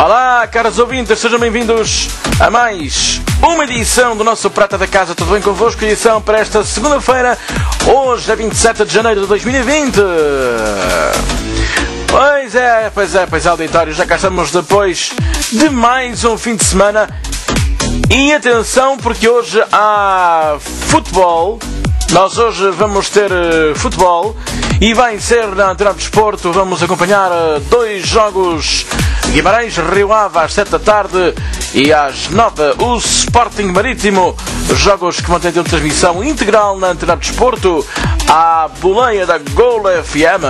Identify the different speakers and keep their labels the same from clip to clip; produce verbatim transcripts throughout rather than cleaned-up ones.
Speaker 1: Olá, caros ouvintes, sejam bem-vindos a mais uma edição do nosso Prata da Casa. Tudo bem convosco? Edição para esta segunda-feira, hoje é vinte e sete de janeiro de dois mil e vinte. Pois é, pois é, pois é, auditório, já cá estamos depois de mais um fim de semana. E atenção, porque hoje há futebol. Nós hoje vamos ter uh, futebol e vai ser na Antena Desporto. Vamos acompanhar uh, dois jogos: Guimarães Rio Ave às sete da tarde e às nove o Sporting Marítimo. Jogos que vão ter uma transmissão integral na Antena Desporto, à boleia da Gol F M.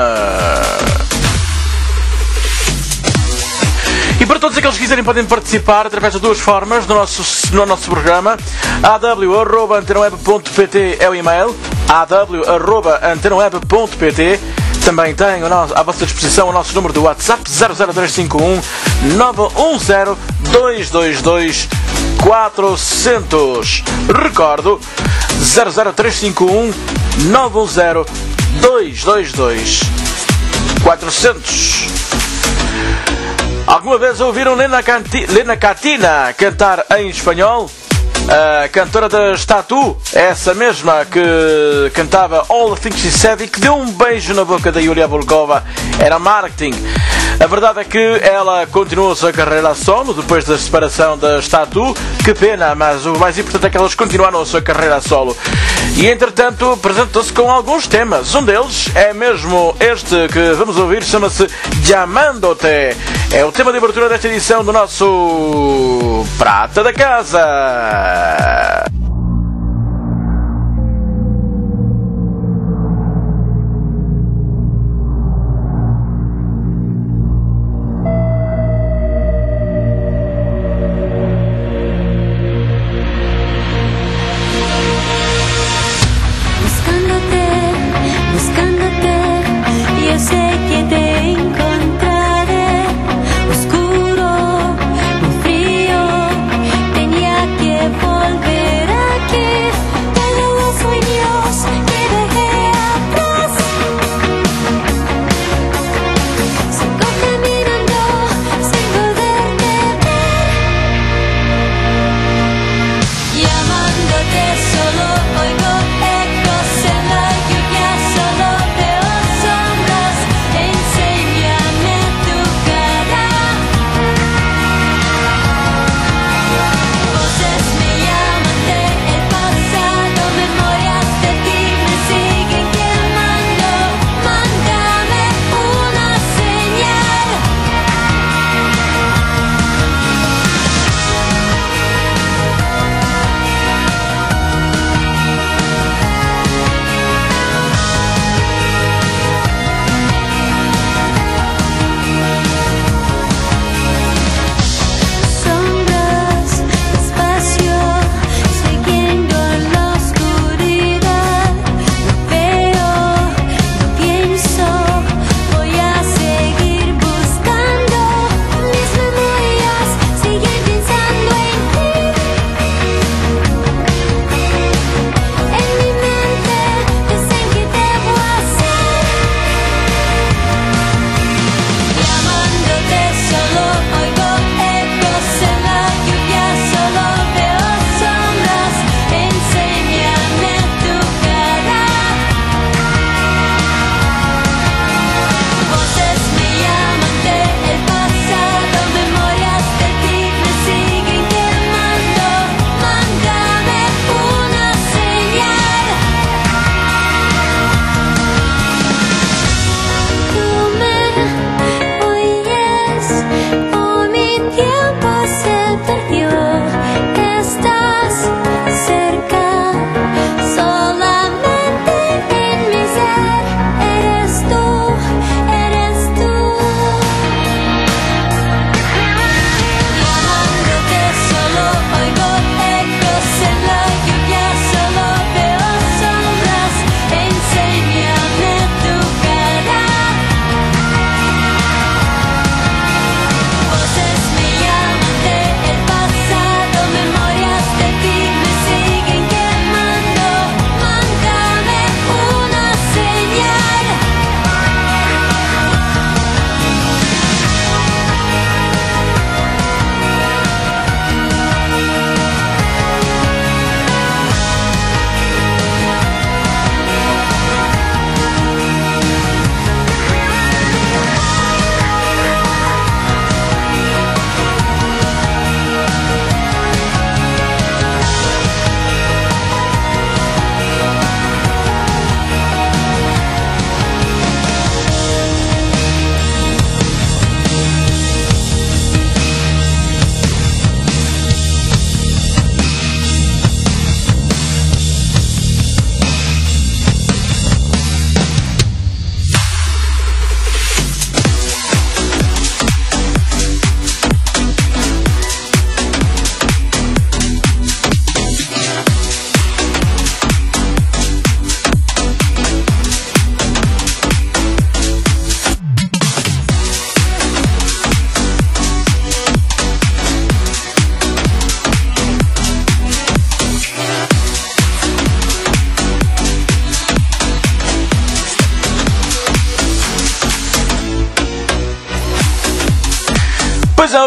Speaker 1: E para todos aqueles que quiserem podem participar através de duas formas no nosso, no nosso programa. a w arroba antenaweb ponto p t é o e-mail, a w arroba antenaweb ponto p t. Também tem à vossa disposição o nosso número do WhatsApp zero zero três cinco um nove um zero dois dois dois quatro zero zero. Recordo, zero zero três cinco um nove um zero dois dois dois quatro zero zero. Alguma vez ouviram Lena, Canti... Lena Katina cantar em espanhol? A cantora das Tatu, essa mesma que cantava All the Things She Said e que deu um beijo na boca da Yulia Volkova, era marketing. A verdade é que ela continuou a sua carreira a solo depois da separação das Tatu. Que pena, mas o mais importante é que elas continuaram a sua carreira a solo. E entretanto apresentou-se com alguns temas. Um deles é mesmo este que vamos ouvir, chama-se Llamándote. É o tema de abertura desta edição do nosso Prata da Casa.
Speaker 2: Oscuro, muy frío, tenía que volver.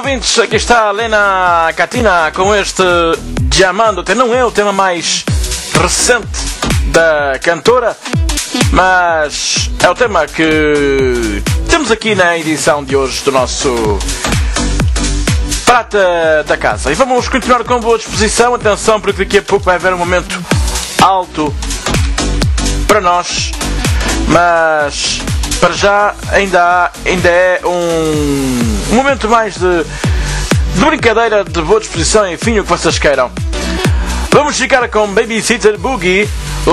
Speaker 1: ouvintes, aqui está a Lena Katina com este Diamante. Não é o tema mais recente da cantora, mas é o tema que temos aqui na edição de hoje do nosso Prata da Casa. E vamos continuar com boa disposição. Atenção, porque daqui a pouco vai haver um momento alto para nós, mas para já ainda, há, ainda é um, um momento mais de, de brincadeira, de boa disposição, enfim, o que vocês queiram. Vamos ficar com Babysitter Boogie,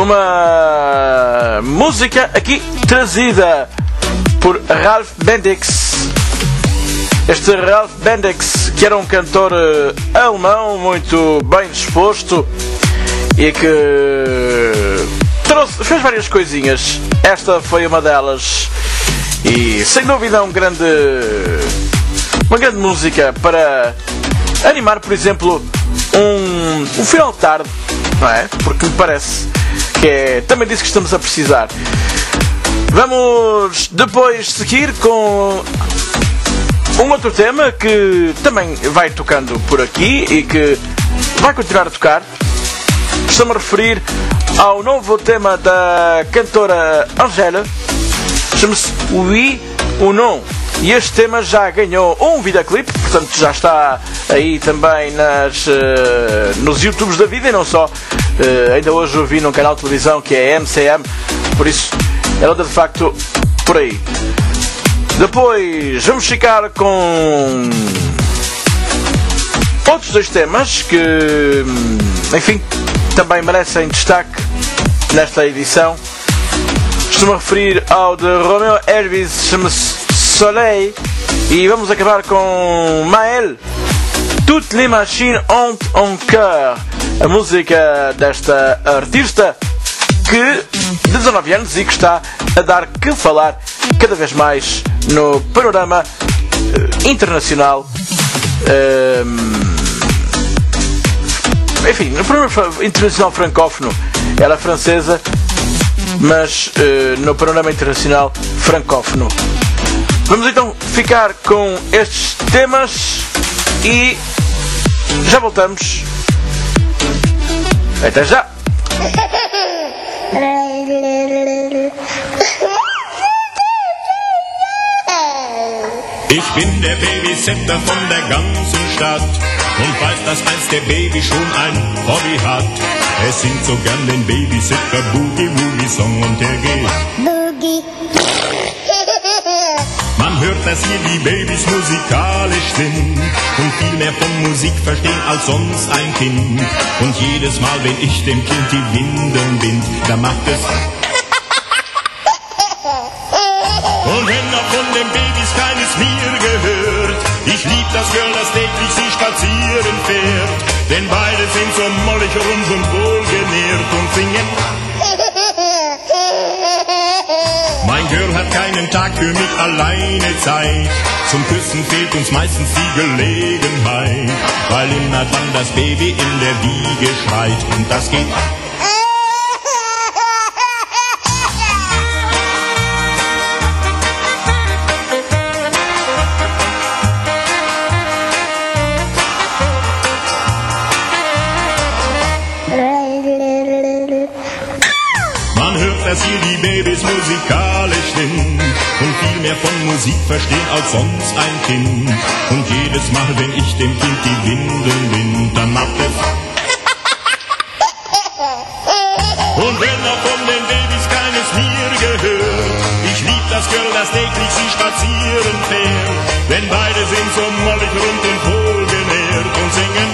Speaker 1: uma música aqui trazida por Ralph Bendix. Este Ralph Bendix, que era um cantor uh, alemão muito bem disposto e que trouxe, fez várias coisinhas. Esta foi uma delas e sem dúvida um grande, uma grande música para animar, por exemplo, um, um final de tarde, não é? Porque me parece que é também disso que estamos a precisar. Vamos depois seguir com um outro tema que também vai tocando por aqui e que vai continuar a tocar. Estou-me a referir ao novo tema da cantora Angèle. Chama-se Oui ou Non. E este tema já ganhou um videoclipe, portanto já está aí também nas, uh, nos YouTubes da vida e não só. Uh, ainda hoje eu vi num canal de televisão que é M C M, por isso ela anda de facto por aí. Depois vamos ficar com outros dois temas que, enfim, também merecem destaque nesta edição. Estou-me a referir ao de Romeo Elvis, chama-se Soleil, e vamos acabar com Maël, Toutes les machines ont un cœur, a música desta artista que de dezanove anos e que está a dar que falar cada vez mais no panorama uh, internacional, uh, enfim, no panorama internacional francófono. Ela é francesa, mas uh, no panorama internacional francófono. Vamos então ficar com estes temas e já voltamos. Até já!
Speaker 2: Ich bin der Babysitter von der ganzen Stadt und weiß, dass eins der Baby schon ein Hobby hat. Er singt so gern den Babysitter Boogie Woogie Song und der geht Boogie. Man hört, dass hier die Babys musikalisch sind und viel mehr von Musik verstehen als sonst ein Kind. Und jedes Mal, wenn ich dem Kind die Windeln bind, dann macht es und wenn noch von den Babys keines mir gehört, ich lieb das Girl, das täglich sie spazieren fährt. Denn beide sind so mollig rund und wohlgenährt und singen. Mein Girl hat keinen Tag für mich alleine Zeit. Zum Küssen fehlt uns meistens die Gelegenheit, weil immer dann das Baby in der Wiege schreit. Und das geht dass hier die Babys musikalisch sind und viel mehr von Musik verstehen als sonst ein Kind. Und jedes Mal, wenn ich dem Kind die Windeln bind, dann macht es und wenn noch von den Babys keines mir gehört, ich lieb das Girl, das täglich sie spazieren fährt. Denn beide sind so mollig rund und wohlgenährt und singen.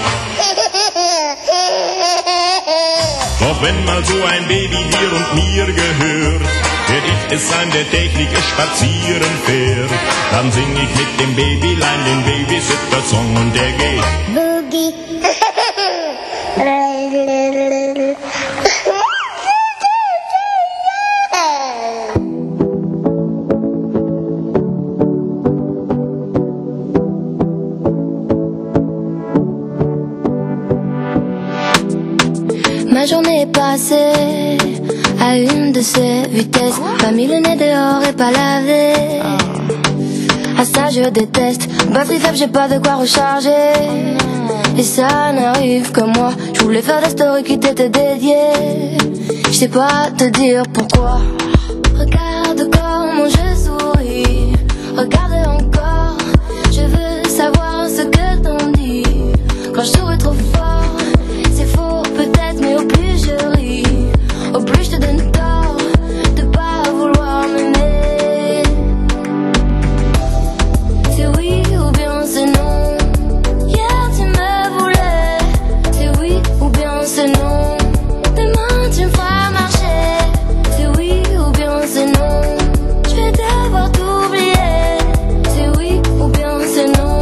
Speaker 2: Doch wenn mal so ein Baby dir und mir gehört, werd ich es sein, der täglich spazieren fährt. Dann sing ich mit dem Babylein den Babysitter-Song und der geht Boogie.
Speaker 3: Ma journée est passée à une de ces vitesses. Pas mis le nez dehors et pas lavé. Ah ça je déteste. Batterie faible, j'ai pas de quoi recharger. Et ça n'arrive que moi. Je voulais faire des stories qui t'étaient dédiées. Je sais pas te dire pourquoi. Regarde comment je souris. Regarde encore. Je veux savoir ce que t'en dis. Quand je souris trop fort, c'est faux peut-être, mais au plus je ris, au plus je te donne tort de pas vouloir m'aimer. C'est oui ou bien c'est non. Hier tu me voulais. C'est oui ou bien c'est non. Demain tu me feras marcher. C'est oui ou bien c'est non. Je vais devoir t'oublier. C'est oui ou bien c'est non.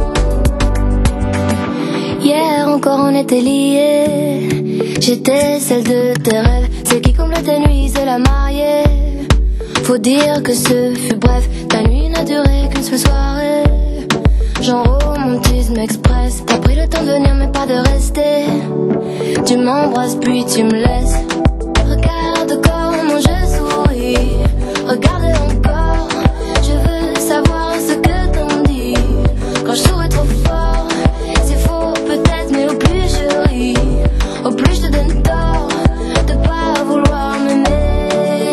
Speaker 3: Hier encore on était liés. J'étais celle de tes rêves. Celle qui comble tes nuits, c'est la mariée. Faut dire que ce fut bref. Ta nuit n'a duré qu'une seule soirée. Genre romantisme express. T'as pris le temps de venir mais pas de rester. Tu m'embrasses puis tu me laisses. Regarde comment je souris. Regarde encore. Je veux savoir ce que t'en dis. Quand je souris trop fort, c'est faux peut-être, mais au plus je ris, au plus je te donne tort de pas vouloir m'aimer.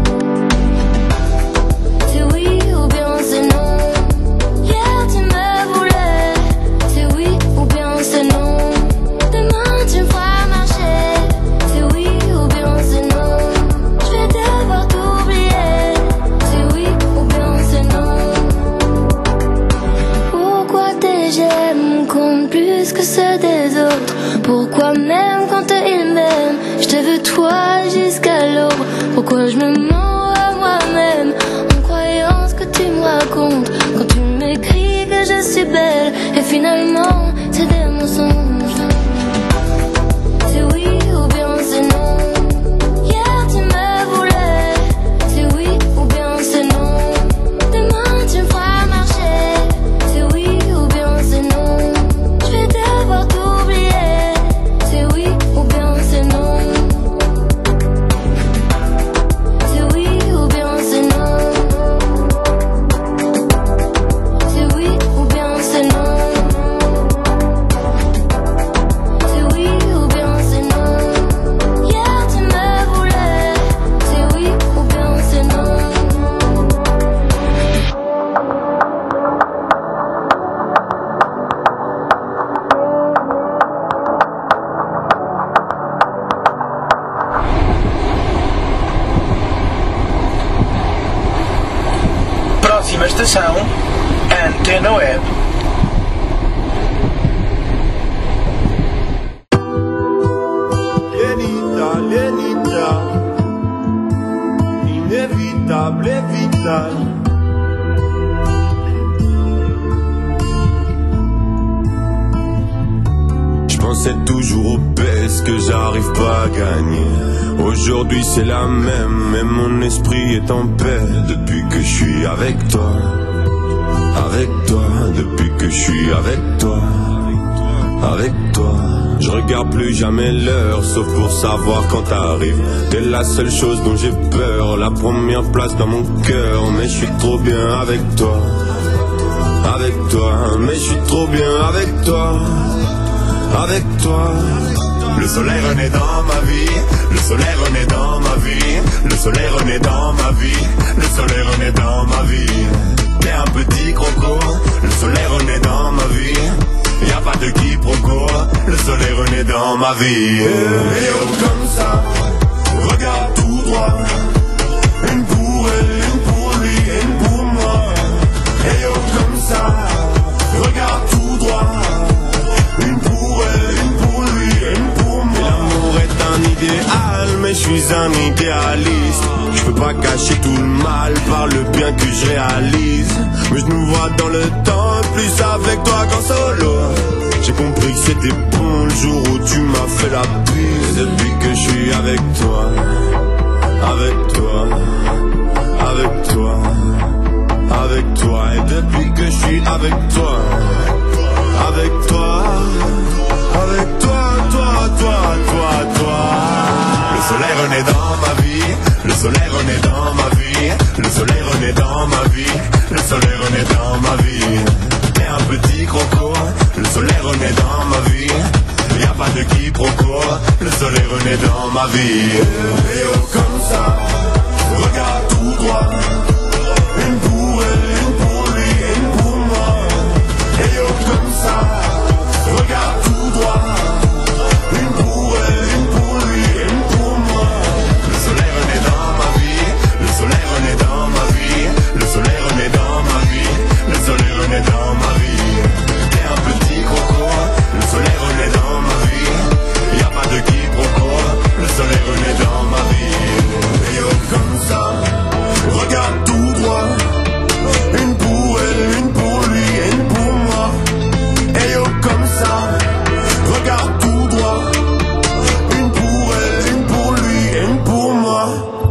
Speaker 3: C'est oui ou bien c'est non. Hier tu me voulais. C'est oui ou bien c'est non. Demain tu me feras marcher. C'est oui ou bien c'est non. Je vais devoir t'oublier. C'est oui ou bien c'est non. Pourquoi tes j'aime comptent plus que ceux des autres? Pourquoi même quand ils m'aiment, je te veux toi jusqu'à l'aube? Pourquoi je me mens à moi-même en croyant ce que tu me racontes? Quand tu m'écris que je suis belle et finalement c'est des mensonges. C'est oui ou bien c'est non. Hier tu me voulais. C'est oui ou bien c'est non. Demain tu me feras marcher. C'est oui ou bien c'est non. Je vais devoir t'oublier. C'est oui ou bien c'est non. C'est oui ou bien c'est non. C'est oui ou bien c'est non. C'est oui ou bien c'est non. Hier tu me voulais. C'est oui ou bien c'est non.
Speaker 1: Próxima estação, Antena Web.
Speaker 4: Lenita, Lenita, inévitable et vital. Je pensais toujours au P E S que j'arrive pas à gagner. Aujourd'hui c'est la même, mais mon esprit est en paix depuis que je suis avec toi. Avec toi, depuis que je suis avec toi. Avec toi. Je regarde plus jamais l'heure, sauf pour savoir quand t'arrives. T'es la seule chose dont j'ai peur, la première place dans mon cœur. Mais je suis trop bien avec toi. Avec toi, mais je suis trop bien avec toi. Avec toi. Le soleil renaît dans ma vie. Le soleil renaît dans ma vie. Le soleil renaît dans ma vie. Le soleil renaît dans ma vie. T'es un petit croco. Le soleil renaît dans ma vie. Y'a pas de quiproquo. Le soleil renaît dans ma vie. Et oh comme ça, regarde tout droit. Une pour elle, une pour lui, une pour moi. Et oh comme ça, regarde tout droit. Une pour elle, une pour lui, une pour moi. L'amour est un idéal, mais je suis un idéaliste. Je peux pas cacher tout le mal par le bien que je réalise. Mais je nous vois dans le temps, plus avec toi qu'en solo. J'ai compris que c'était bon le jour où tu m'as fait la bise. Depuis que je suis avec toi, avec toi, avec toi, avec toi. Et depuis que je suis avec toi, avec toi, avec toi, toi, toi, toi, toi. Le soleil renaît dans ma vie, le soleil renaît dans ma vie, le soleil renaît dans ma vie, le soleil renaît dans ma vie. T'es un petit croco, le soleil renaît dans ma vie. Y'a pas de quiproquo, le soleil renaît dans ma vie. Et oh comme ça, regarde tout droit. Une pour elle, une pour lui, une pour moi. Et oh comme ça, regarde tout droit. Une pour elle, une pour lui, une pour moi. Le soleil renaît dans ma vie, le soleil renaît dans ma vie. Le soleil renaît dans ma vie, le soleil renaît dans ma vie. T'es un petit croco, le soleil renaît dans ma vie. Y'a pas de quiproquo, le soleil renaît dans ma vie. Et oh comme ça, regarde tout droit. Une pour elle, une pour lui, une pour moi. Et oh comme ça, regarde tout droit. Une pour elle, une pour lui, une pour moi.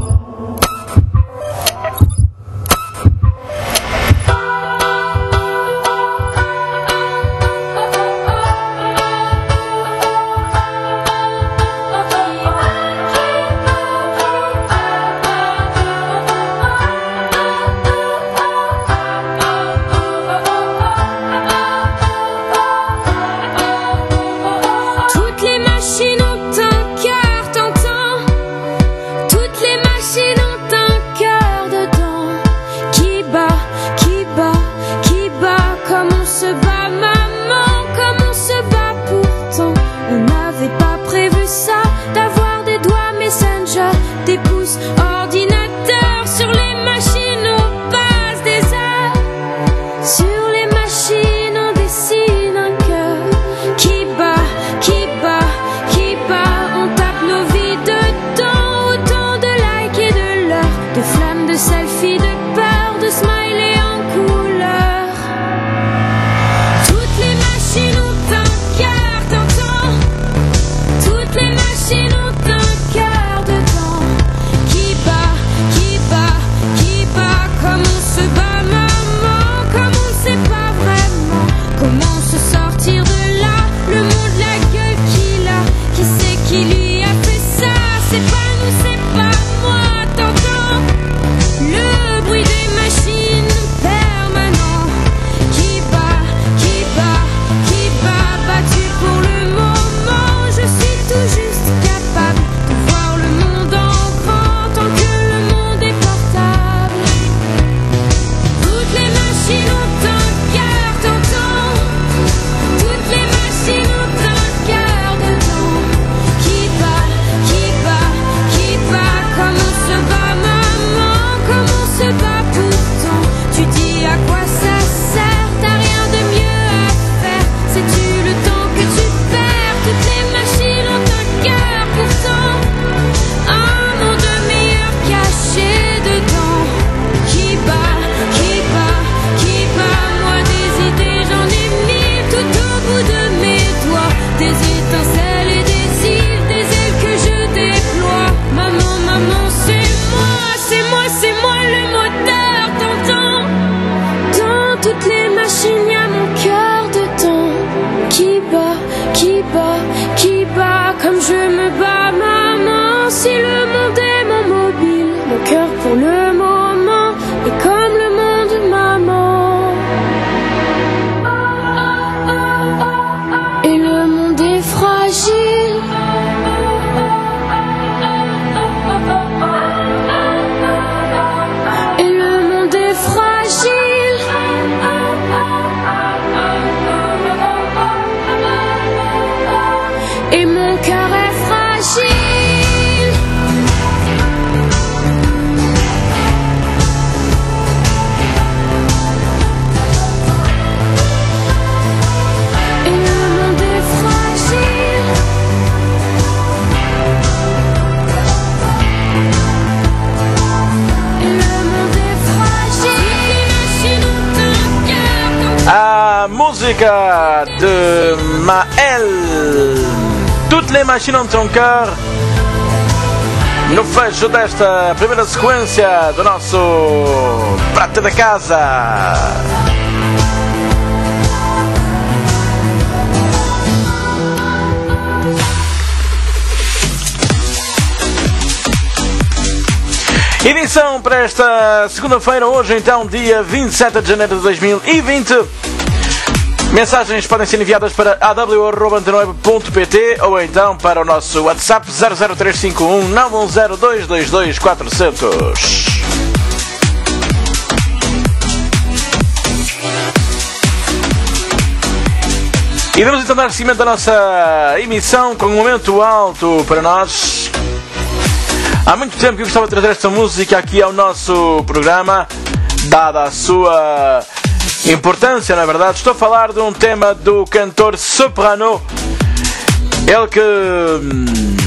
Speaker 1: Música de Mael. Toutes les machines ont ton cœur. No fecho desta primeira sequência do nosso Prata da Casa. Edição para esta segunda-feira, hoje então, dia vinte e sete de janeiro de dois mil e vinte. Mensagens podem ser enviadas para a w arroba antena web ponto p t ou então para o nosso WhatsApp zero zero três cinco um nove um zero dois dois dois quatro zero zero. E vamos então dar seguimento à nossa emissão com um momento alto para nós. Há muito tempo que eu gostava de trazer esta música aqui ao nosso programa, dada a sua importância, na verdade. Estou a falar de um tema do cantor Soprano. Ele que hum,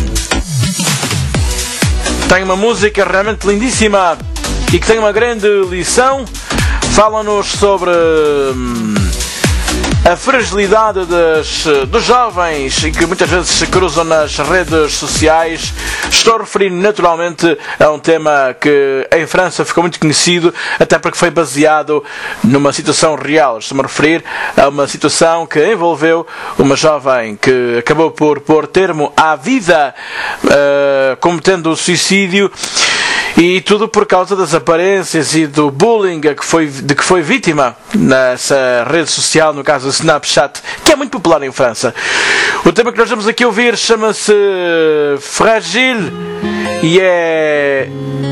Speaker 1: tem uma música realmente lindíssima e que tem uma grande lição. Fala-nos sobre hum, a fragilidade das, dos jovens e que muitas vezes se cruzam nas redes sociais. Estou a referir naturalmente a um tema que em França ficou muito conhecido, até porque foi baseado numa situação real. Estou-me a referir a uma situação que envolveu uma jovem que acabou por pôr termo à vida, uh, cometendo o suicídio. E tudo por causa das aparências e do bullying que foi, de que foi vítima nessa rede social, no caso do Snapchat, que é muito popular em França. O tema que nós vamos aqui ouvir chama-se Fragile e é...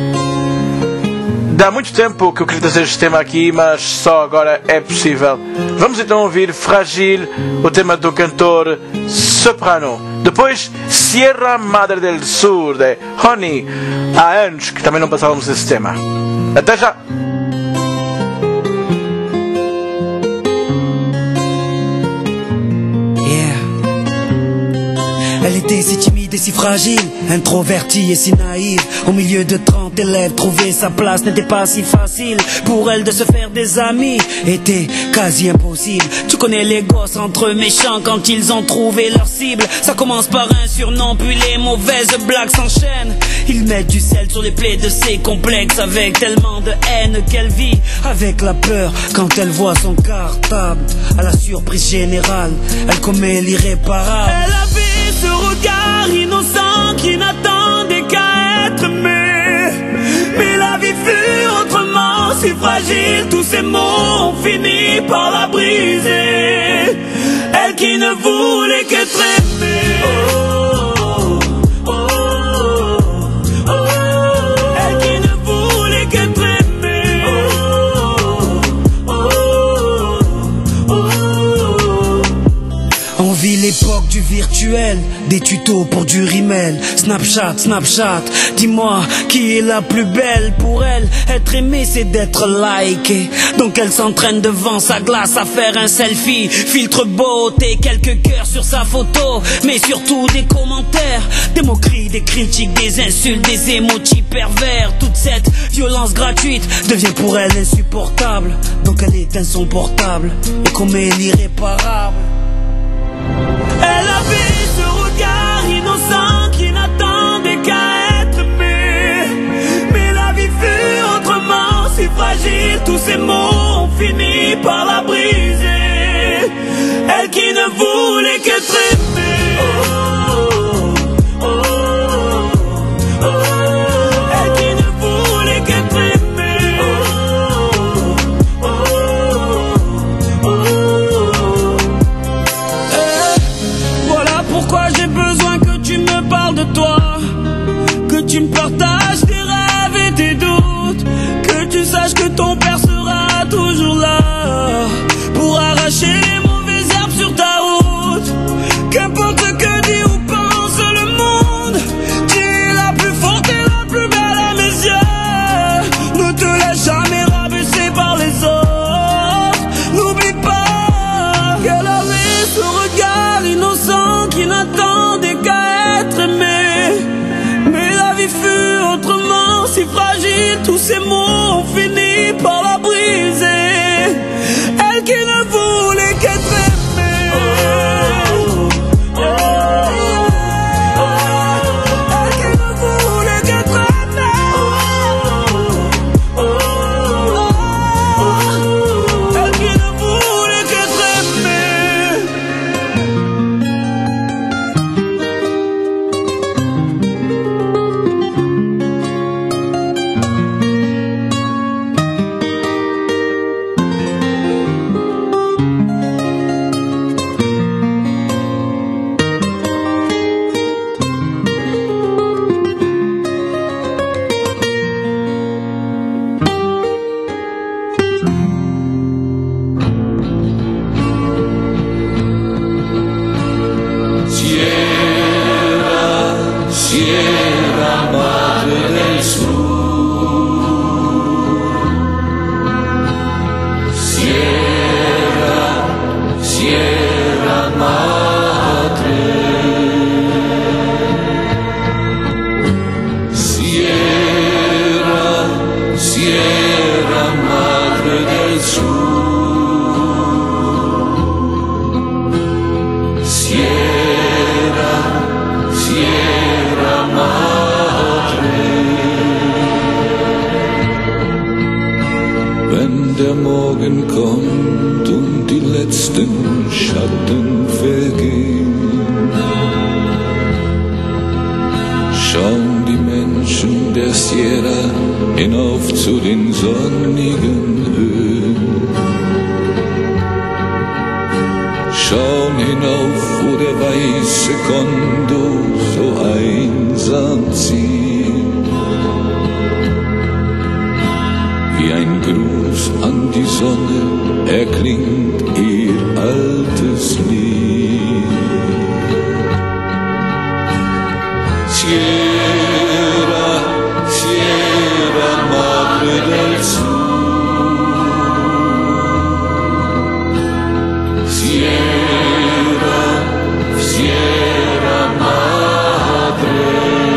Speaker 1: Dá muito tempo que eu queria trazer este tema aqui, mas só agora é possível. Vamos então ouvir Fragile, o tema do cantor Soprano. Depois, Sierra Madre del Sur, de Honey. Há anos que também não passávamos esse tema. Até já!
Speaker 5: Elle était si timide et si fragile, introvertie et si naïve. Au milieu de trente élèves, trouver sa place n'était pas si facile. Pour elle de se faire des amis était quasi impossible. Tu connais les gosses entre eux méchants quand ils ont trouvé leur cible. Ça commence par un surnom, puis les mauvaises blagues s'enchaînent. Ils mettent du sel sur les plaies de ses complexes, avec tellement de haine qu'elle vit avec la peur quand elle voit son cartable. À la surprise générale, elle commet l'irréparable. Elle avait ce regard innocent qui n'attendait qu'à être aimé. Mais la vie fut autrement si fragile, tous ces mots ont fini par la briser. Elle qui ne voulait qu'être aimée. Oh, oh, oh, oh. Elle qui ne voulait qu'être aimée. Oh, oh, oh, oh. On vit l'époque du virtuel, des tutos pour du rimel. Snapchat, Snapchat, dis-moi qui est la plus belle. Pour elle, être aimée c'est d'être liké. Donc elle s'entraîne devant sa glace à faire un selfie. Filtre beauté, quelques cœurs sur sa photo, mais surtout des commentaires, des moqueries, des critiques, des insultes, des emojis pervers. Toute cette violence gratuite devient pour elle insupportable. Donc elle éteint son portable et commet l'irréparable. Elle avait ce regard innocent qui n'attendait qu'à être aimé. Mais la vie fut autrement si fragile, tous ces mots ont fini par la briser. Elle qui ne voulait qu'être aimée. Oh, oh, oh, oh. Elle qui ne voulait qu'être aimée. Oh, oh, oh. Voilà pourquoi j'ai besoin que tu me parles de toi, que tu me partages tes rêves et tes doutes, que tu saches que ton père sera toujours là pour arracher les mauvaises herbes sur ta route. Qu'importe ce que dit ou pense le monde, tu es la plus forte et la plus belle à mes yeux. Ne te laisse jamais rabaisser par les autres. N'oublie pas qu'elle avait ce regard innocent qui n'attendait qu'à être aimé. Mais la vie fut autrement si fragile, tous ces mots ont fini par la briser. Elle qui ne voulait qu'être aimée. Oh, oh, oh. Elle qui ne voulait qu'être aimée. Oh, oh, oh. Elle qui ne voulait qu'être aimée.
Speaker 6: wenn der Morgen kommt und die letzten Schatten vergehen. Schauen die Menschen der Sierra hinauf zu den sonnigen Höhen. Schauen hinauf, wo der weiße Kondor so einsam zieht. Wie ein Gruß an die Sonne erklingt ihr altes Lied. Sierra, Sierra Madre del Sur. Sierra, Sierra Madre.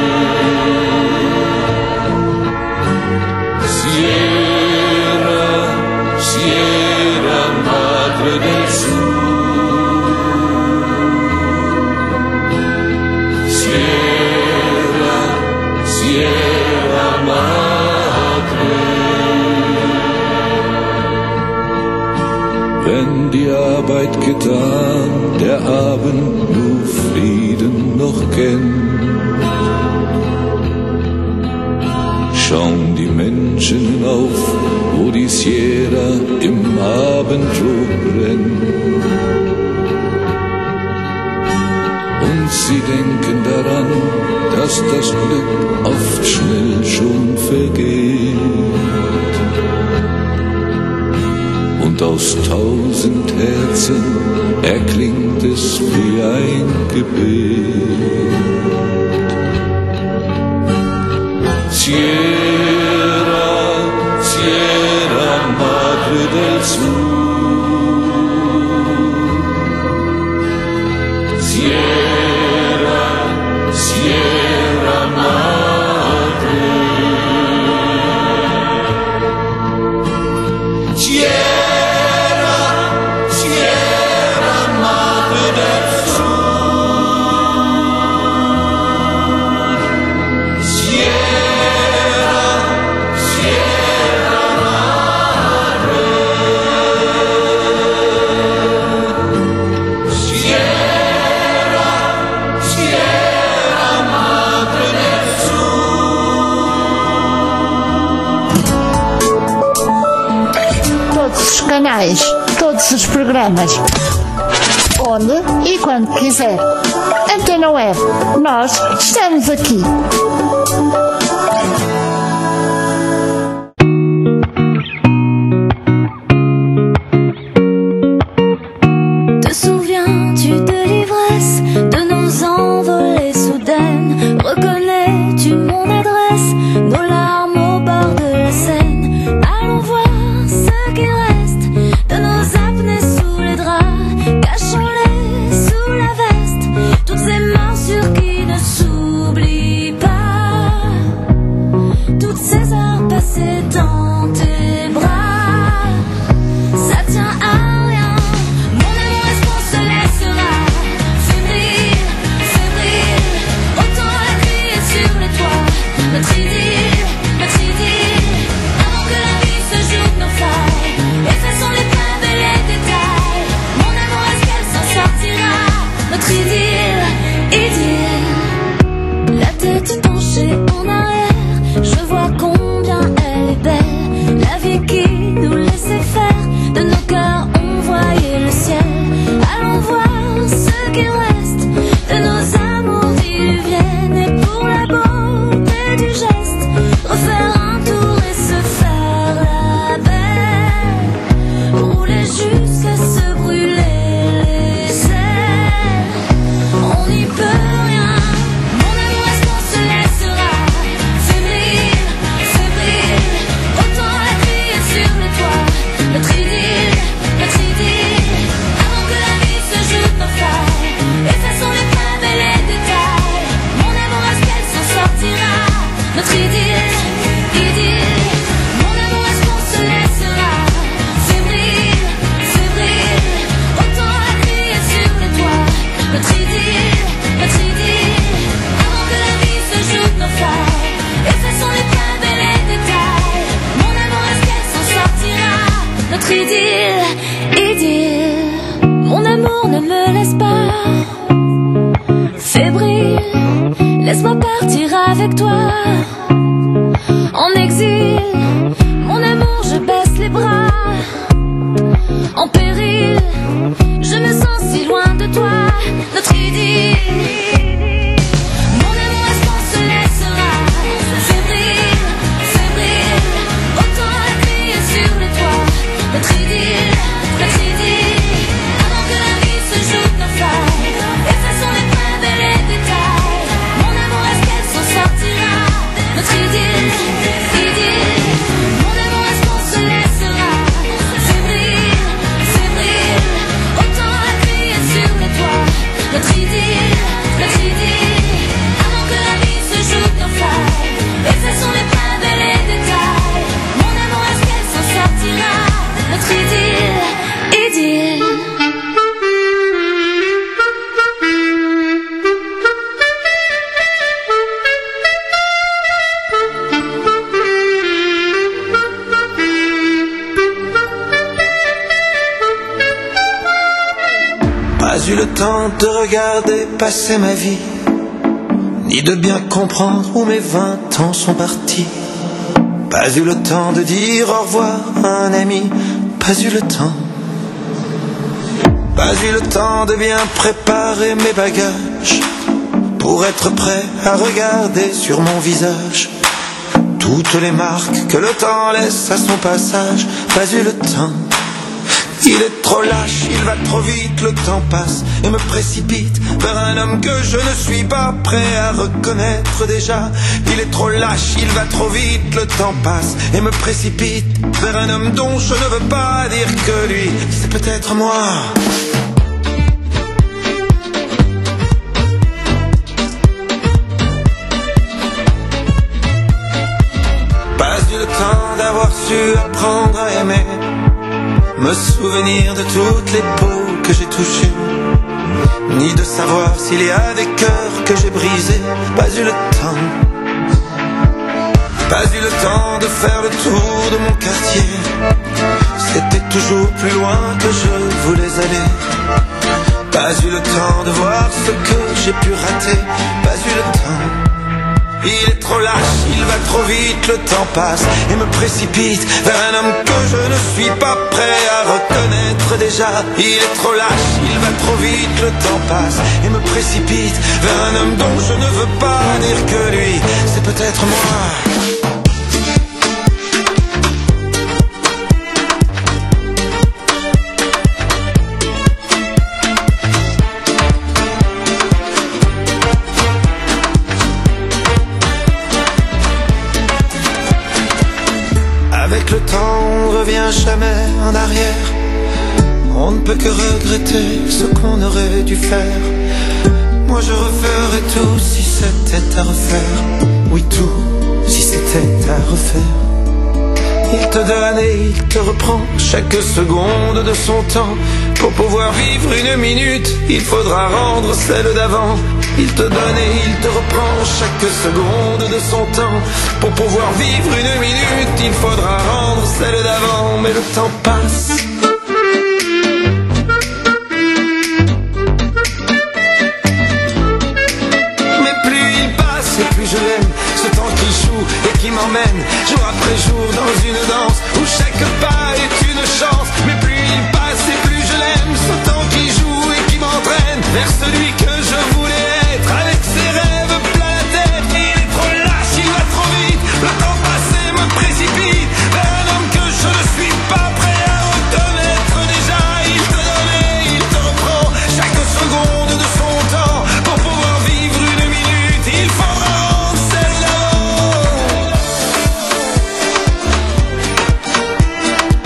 Speaker 6: Sierra, Sierra Madre del Sur. Sierra, Sierra Madre. Wenn die Arbeit getan, der Abend nur Frieden noch kennt, schauen die Menschen hinauf, wo die Sierra im Abendrot brennt. Und sie denken daran, dass das Glück oft schnell schon vergeht. Und aus tausend Herzen erklingt es wie ein Gebet. Sierra, Sierra Madre del Sur. Sierra, Sierra Madre. Sierra, Sierra Madre del Sur. Sierra, Sierra Madre. Sierra, Sierra Madre del Sur.
Speaker 7: Todos os canais, todos os programas, onde e quando quiser. Antena Web, nós estamos aqui.
Speaker 3: Te souviens-tu de l'ivresse de nos envolées soudaines? Reconnais-tu mon adresse, nos larmes au bord de la Seine? Allons voir ce qui reste de nos apnées sous les draps, cachons-les sous la veste, toutes ces morsures qui ne s'oublient pas, toutes ces heures passées dans tes bras. Ça tient à rien, mon amour, est-ce qu'on se laissera fébrile, fébrile, autant la crier sur les toits, notre idylle, notre idylle, avant que la vie se joue de nos failles, effaçons les plaintes et les détails, mon amour, est-ce qu'elle s'en sortira, notre idylle, idylle. La tête penchée en arrière, je vois combien elle est belle. Laisse-moi partir avec toi en exil. Mon amour, je baisse les bras. En péril, je me sens si loin de toi. Notre idylle. Mon amour, est-ce qu'on se laissera fébrile, fébrile? Autant la crier sur le toit. Notre idylle, notre idylle. Avant que la vie se joue de nos failles. Effaçons les points et les détails. Mon amour, est-ce qu'elle s'en sortira? Notre idylle, idylle. Mon amour, est-ce qu'on se laissera fébrile, fébrile? Autant la crier sur le toit. Notre idylle, notre idylle. Avant que la vie se joue de nos failles. Effaçons les points et les détails. Mon amour, est-ce qu'elle s'en sortira? Notre idylle, idylle.
Speaker 8: Pas eu le temps de regarder passer ma vie, ni de bien comprendre où mes vingt ans sont partis. Pas eu le temps de dire au revoir à un ami. Pas eu le temps. Pas eu le temps de bien préparer mes bagages pour être prêt à regarder sur mon visage toutes les marques que le temps laisse à son passage. Pas eu le temps. Il est trop lâche, il va trop vite, le temps passe et me précipite vers un homme que je ne suis pas prêt à reconnaître déjà. Il est trop lâche, il va trop vite, le temps passe et me précipite vers un homme dont je ne veux pas dire que lui, c'est peut-être moi. Pas eu le temps d'avoir su apprendre à aimer, me souvenir de toutes les peaux que j'ai touchées, ni de savoir s'il y a des cœurs que j'ai brisés. Pas eu le temps. Pas eu le temps de faire le tour de mon quartier. C'était toujours plus loin que je voulais aller. Pas eu le temps de voir ce que j'ai pu rater. Pas eu le temps. Il est trop lâche, il va trop vite, le temps passe et me précipite vers un homme que je ne suis pas prêt à reconnaître déjà. Il est trop lâche, il va trop vite, le temps passe et me précipite vers un homme dont je ne veux pas dire que lui, c'est peut-être moi. Avec le temps, on revient jamais en arrière. On ne peut que regretter ce qu'on aurait dû faire. Moi je referais tout si c'était à refaire. Oui, tout si c'était à refaire. Il te donne et il te reprend chaque seconde de son temps. Pour pouvoir vivre une minute, il faudra rendre celle d'avant. Il te donne et il te reprend chaque seconde de son temps. Pour pouvoir vivre une minute, il faudra rendre celle d'avant. Mais le temps passe. Mais plus il passe et plus je l'aime. Ce temps qui joue et qui m'emmène jour après jour dans une danse où chaque pas est une chance. Mais plus il passe et plus je l'aime. Ce temps qui joue et qui m'entraîne vers celui que je voulais être, avec ses rêves plein la tête. Il est trop lâche, il va trop vite. Le temps passé me précipite vers un homme que je ne suis pas prêt à reconnaître déjà. Il te donne et il te reprend chaque seconde de son temps. Pour pouvoir vivre une minute, il faudra rendre celle d'avant.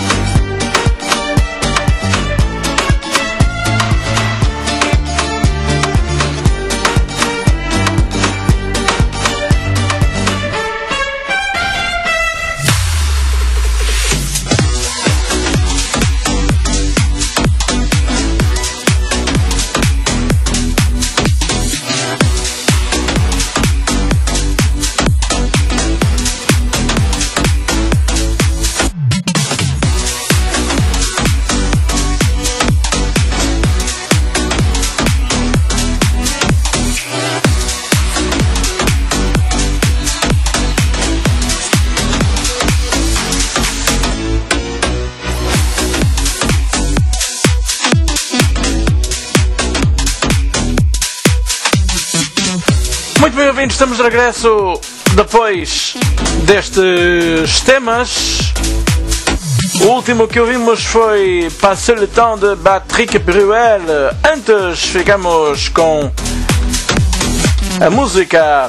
Speaker 1: ouvintes, estamos de regresso depois destes temas. O último que ouvimos foi Passer le temps de Patrick Bruel. Antes ficamos com a música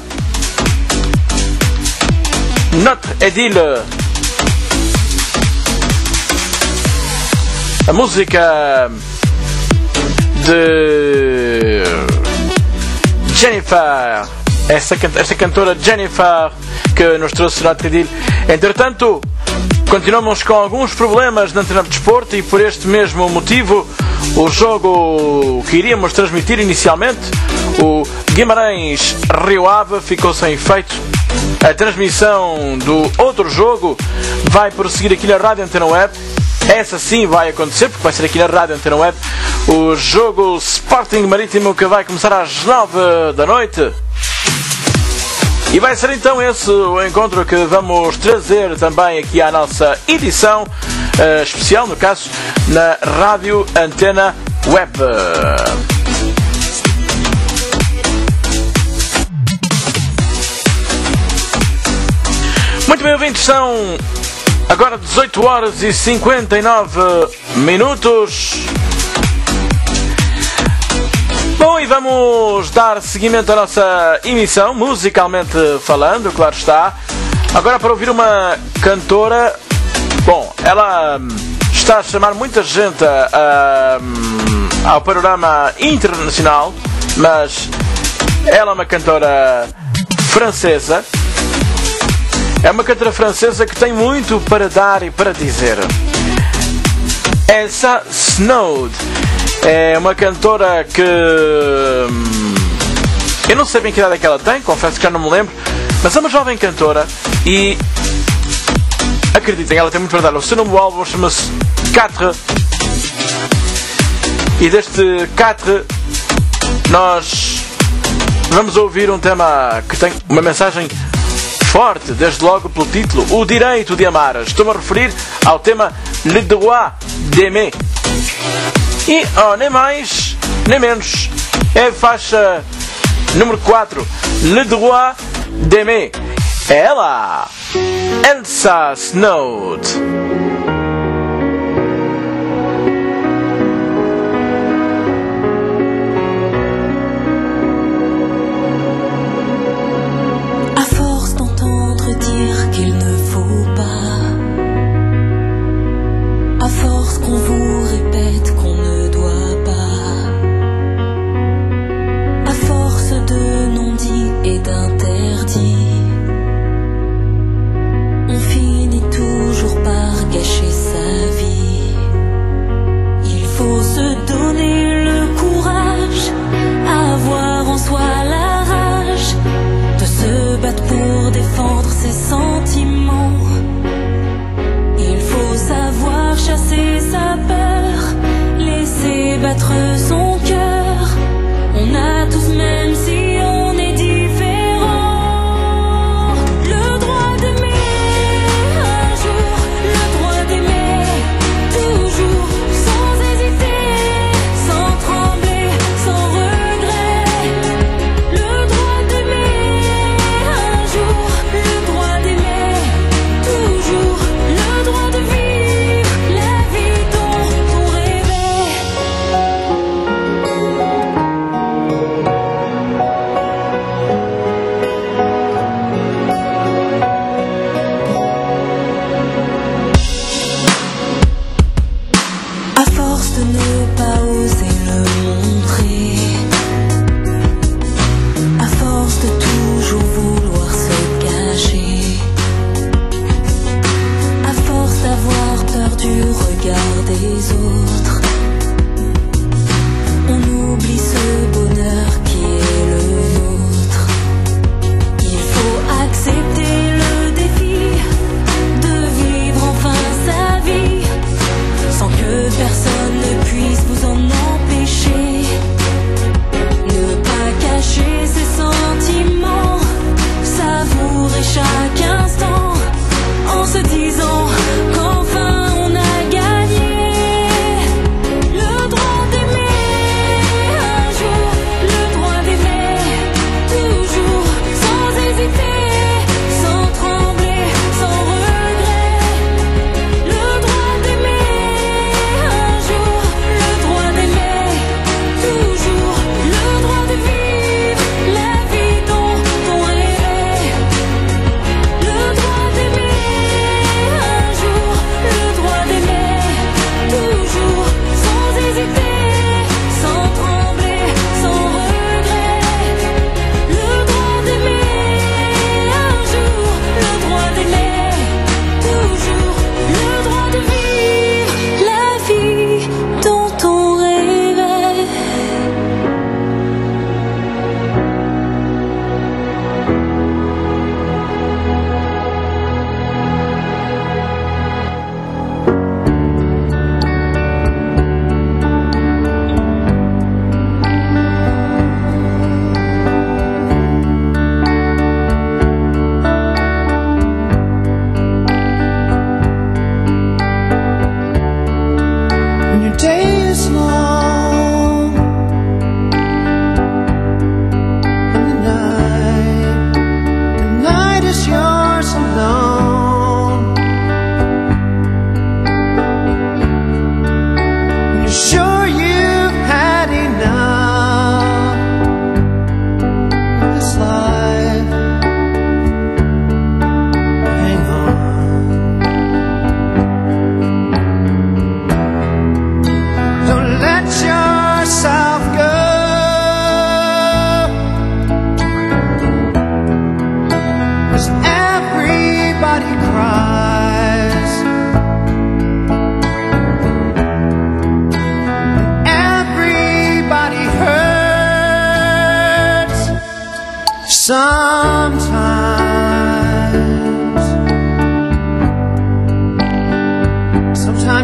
Speaker 1: Notre Idylle, a música de Jennifer, essa, essa cantora Jennifer que nos trouxe Notre Idylle. Entretanto, continuamos com alguns problemas na Antena de Desporto e por este mesmo motivo o jogo que iríamos transmitir inicialmente, o Guimarães Rio Ave, ficou sem efeito. A transmissão do outro jogo vai prosseguir aqui na Rádio Antena Web. Essa sim vai acontecer, porque vai ser aqui na Rádio Antena Web, o jogo Sporting Marítimo, que vai começar às nove da noite. E vai ser então esse o encontro que vamos trazer também aqui à nossa edição uh, especial, no caso, na Rádio Antena Web. Muito bem, ouvintes, são agora dezoito horas e cinquenta e nove minutos. Bom, e vamos dar seguimento à nossa emissão, musicalmente falando, claro está. Agora para ouvir uma cantora. Bom, ela está a chamar muita gente a, a, ao panorama internacional, mas ela é uma cantora francesa. É uma cantora francesa que tem muito para dar e para dizer. Elsa Snowd é uma cantora que eu não sei bem que idade é que ela tem, confesso que eu não me lembro, mas é uma jovem cantora e acreditem, ela tem muito para dar. O seu novo álbum chama-se Quatre e deste Quatre nós vamos ouvir um tema que tem uma mensagem forte, desde logo pelo título, o direito de amar. Estou-me a referir ao tema Le droit d'aimer. E, oh, nem mais, nem menos, é a faixa número quatro, Le droit d'aimer. É ela, Elsa Snowd.
Speaker 9: Qu'il ne faut pas, à force qu'on vous répète qu'on ne doit pas, à force de non-dits et d'interdits, on finit toujours par gâcher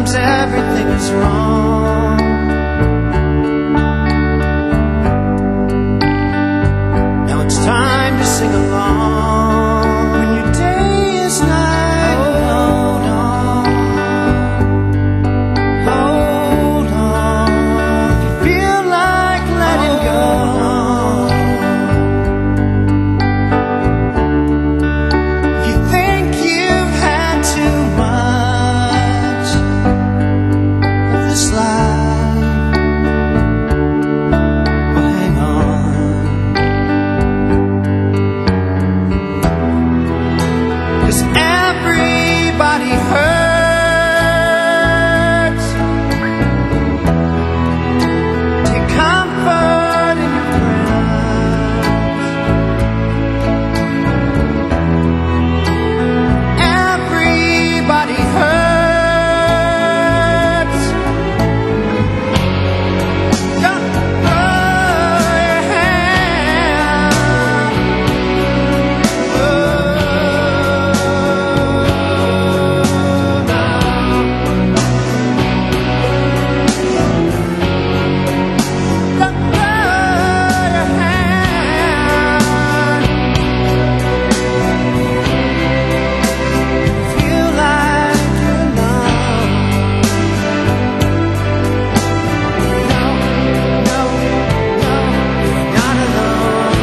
Speaker 8: times everything is wrong. Now it's time to sing along. When your day is night, hold on, hold on. If you feel like letting go, if you think you've had too much of this life, well, hang on. 'Cause everybody hurts. Take comfort in your friends. Everybody hurts. Don't throw your hand. Oh, don't throw your hand. Feel like you're numb. No, no, no, not alone.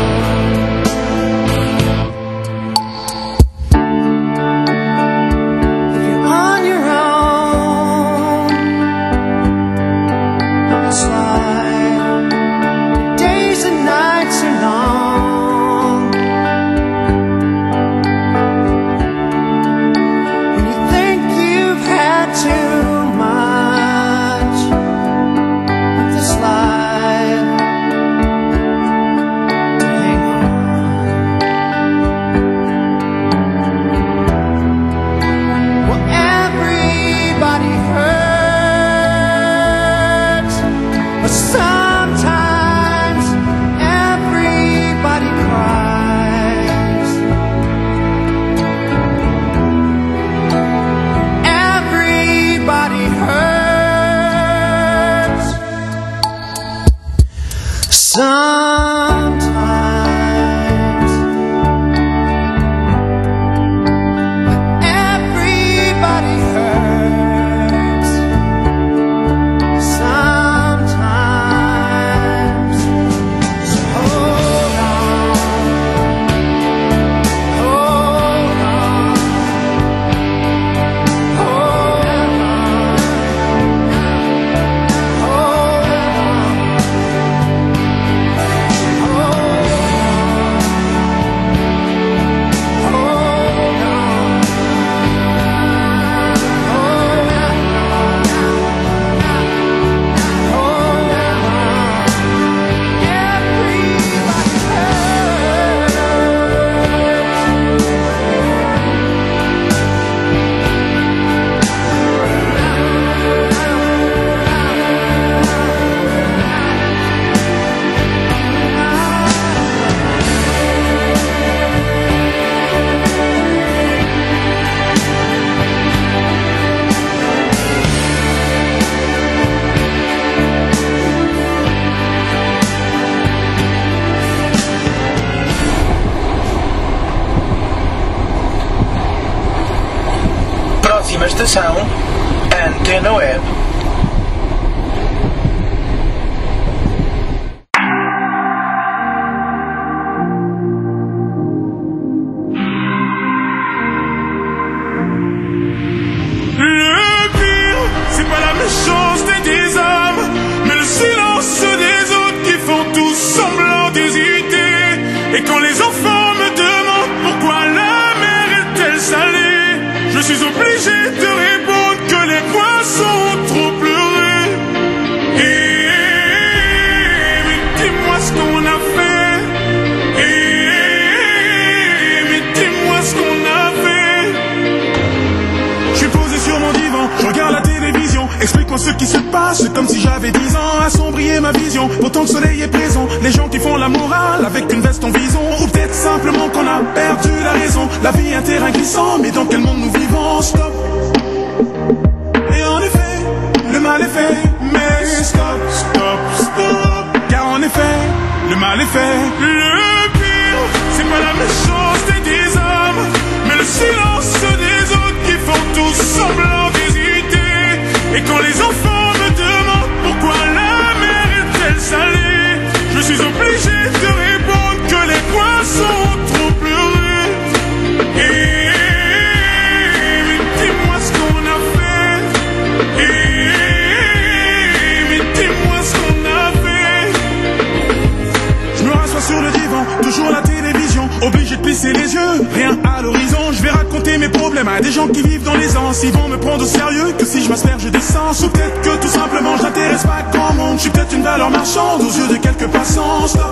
Speaker 8: If you're on your own on this life, days and nights are long. When you think you've had too much of this life, hang on. Well, everybody hurts, but sometimes everybody cries. Everybody hurts. Sometimes everybody hurts. Sometimes. So hold on, hold on, hold on, hold
Speaker 1: Próxima estação, Antena Web.
Speaker 2: Le pire, c'est pas la méchanceté des hommes, mais le silence des autres qui font tous semblant d'hésiter. Et quand les enfants me demandent pourquoi la mer est-elle salée, je suis obligé de répondre que les poissons ont trop pleuré. Et mais dis-moi ce qu'on a fait. Et mais dis-moi ce qu'on a fait. Je suis posé sur mon divan, je regarde la télévision. Explique-moi ce qui se passe, c'est comme si j'avais dix ans. Assombrir ma vision, pourtant le soleil est présent. Les gens qui font la morale avec une veste en vison. Ou peut-être simplement qu'on a perdu la raison. La vie est un terrain glissant, mais dans quel monde nous vivons? Stop. Et en effet,
Speaker 10: mal est fait. Le pire, c'est pas la méchanceté des hommes, mais le silence des autres qui font tous semblant d'hésiter. Et quand les enfants me demandent pourquoi la mer est-elle salée, je suis obligé de répondre que les poissons ont trop pleuré. Et mais dis-moi ce qu'on a fait. Et mais dis-moi ce qu'on a fait. Je me rassois sur le divan, toujours la télévision, obligé de plisser les yeux, rien à l'horizon. Je vais raconter mes problèmes à des gens qui vivent dans les anses. Ils vont me prendre au sérieux que si je m'asperge d'essence. Ou peut-être que tout simplement je n'intéresse pas grand monde. Je suis peut-être une valeur marchande aux yeux de quelques passants. Stop.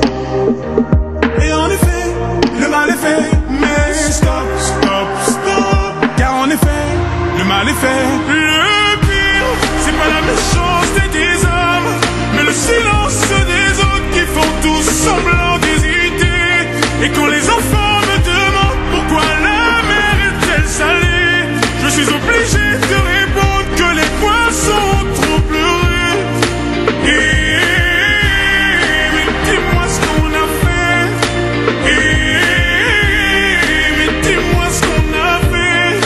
Speaker 10: Et en effet, le mal est fait. Mais stop, stop, stop. Car en effet, le mal est fait. Le pire, c'est pas la méchanceté des hommes, mais le silence des autres qui font tous semblant d'hésiter. Et quand les enfants me demandent pourquoi la mer est-elle salée, je suis obligé de répondre que les poissons ont trop pleuré. Et mais dis-moi ce qu'on a fait. Et mais dis-moi ce qu'on a fait.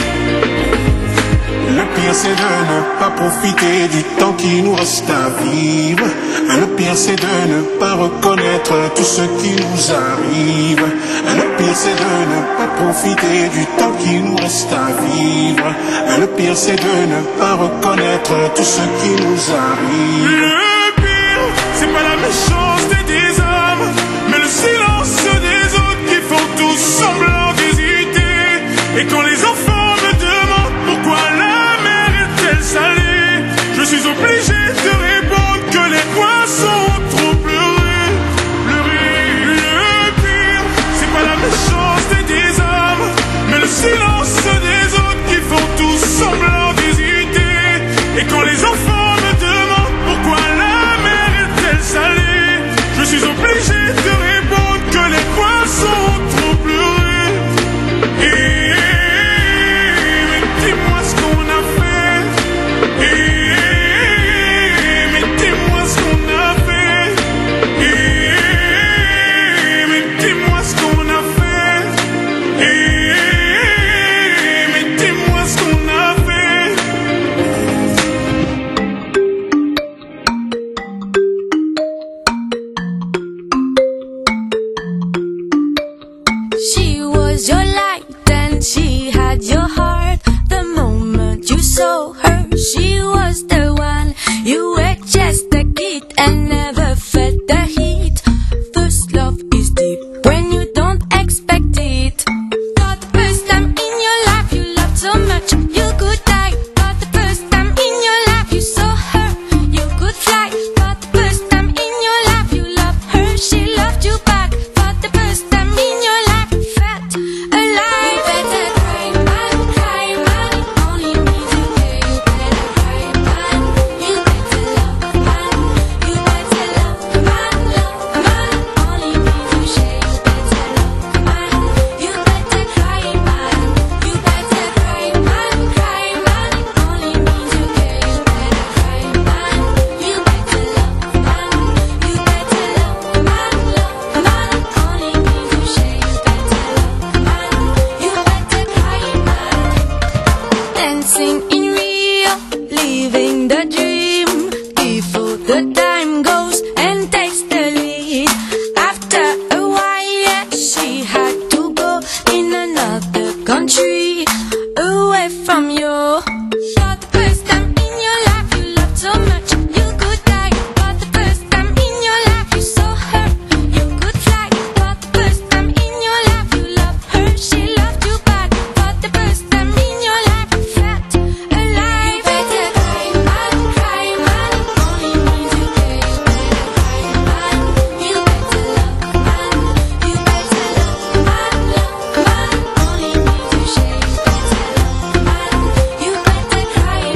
Speaker 8: Le pire c'est de ne pas profiter du temps qui nous reste à vivre. Le pire c'est de ne pas reconnaître tout ce qui nous arrive. Le pire c'est de ne pas profiter du temps qui nous reste à vivre. Le pire c'est de ne pas reconnaître tout ce qui nous arrive.
Speaker 10: Le pire, c'est pas la méchanceté des hommes, mais le silence des autres qui font tous semblant d'hésiter. Et quand les enfants me demandent pourquoi la mer est-elle salée, je suis obligé de répondre que les poissons ont trop pleuré. Pleurer. Le pire, c'est pas la méchanceté des hommes, mais le silence des autres qui font tous semblant d'hésiter. Et quand les enfants me demandent pourquoi la mer est-elle salée, je suis obligé de répondre que les poissons ont trop pleuré. Et mais dis-moi ce qu'on a fait. Et mais dis-moi ce qu'on a fait. Et mais dis-moi ce qu'on a fait. Et mais dis-moi ce qu'on a fait.
Speaker 9: She was your light and she had your heart. The moment you saw her, she was the one. You were just a kid and never felt the heat. First love is deep when you don't expect it. For the first time in your life you loved so much you could die. For the first time in your life you saw her, you could fly. For the first time in your life you loved her, she loved you back. For the first time in your life you felt alive. You better cry, man, cry, man. It only means you care. You better cry, man. You better love, man. You better love, man, love, man. Only means you share. You better love, man. You better cry, man. You better cry, man, cry, man. It only means you care. You better cry, man. You better love, man. You better love, man, love, man. Only means you share. You better love, man. You better cry, man. Dancing in Rio, living the dream. Before the time goes and takes the lead. After a while, yeah, she had to go in another country, away from you. For the first time in your life, you loved so much you could die. For the first time in your life, you saw her, you could fly. For the first time in your life, you loved her, she loved you back. For the first time in your life, you felt alive. You better cry, man, cry, man. It only means you care. You better cry, man. You better love, man. You better love, man, love, man. Only means you share. You better love, man. You better cry,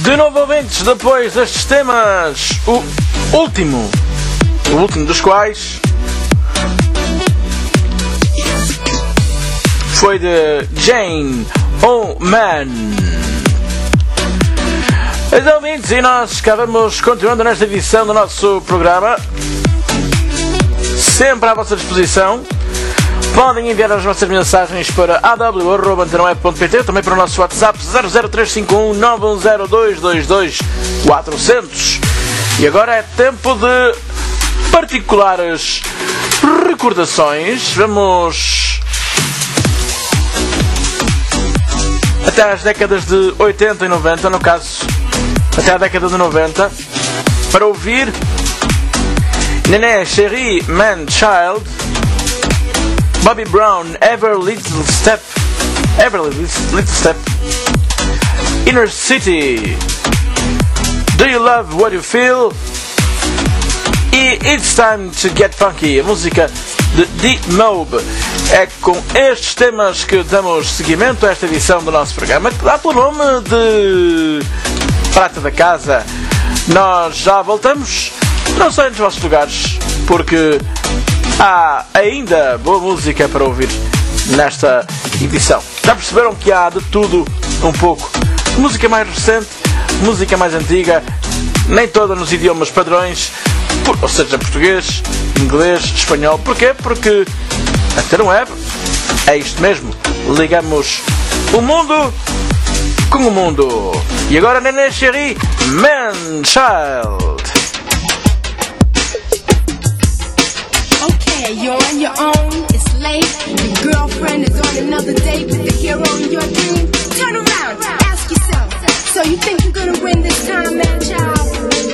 Speaker 1: De novo, ouvintes, depois destes temas, o último, o último dos quais foi de Jane Oman. Então, ouvintes, e nós cá vamos continuando nesta edição do nosso programa, sempre à vossa disposição. Podem enviar as vossas mensagens para a w arroba antena web ponto p t, também para o nosso WhatsApp zero zero três cinco um nove um zero dois dois dois quatro zero zero. E agora é tempo de particulares recordações. Vamos até às décadas de oitenta e noventa, no caso, até a década de noventa, para ouvir Nené Chérie Man Child, Bobby Brown, Every Little Step, Every Little Step, Inner City, Do You Love What You Feel e It's Time to Get Funky, a música de D-Mob. É com estes temas que damos seguimento a esta edição do nosso programa, que dá pelo nome de Prata da Casa. Nós já voltamos, não saiam dos vossos lugares, porque há ainda boa música para ouvir nesta edição. Já perceberam que há de tudo um pouco. Música mais recente, música mais antiga, nem toda nos idiomas padrões, por, ou seja, português, inglês, espanhol. Porquê? Porque a Antena Web é isto mesmo. Ligamos o mundo com o mundo. E agora Nené Chérie Man Child.
Speaker 11: Okay, you're on your own, it's late. Your girlfriend is on another date with the hero in your dream. Turn around, ask yourself, so you think you're gonna win this time, man child?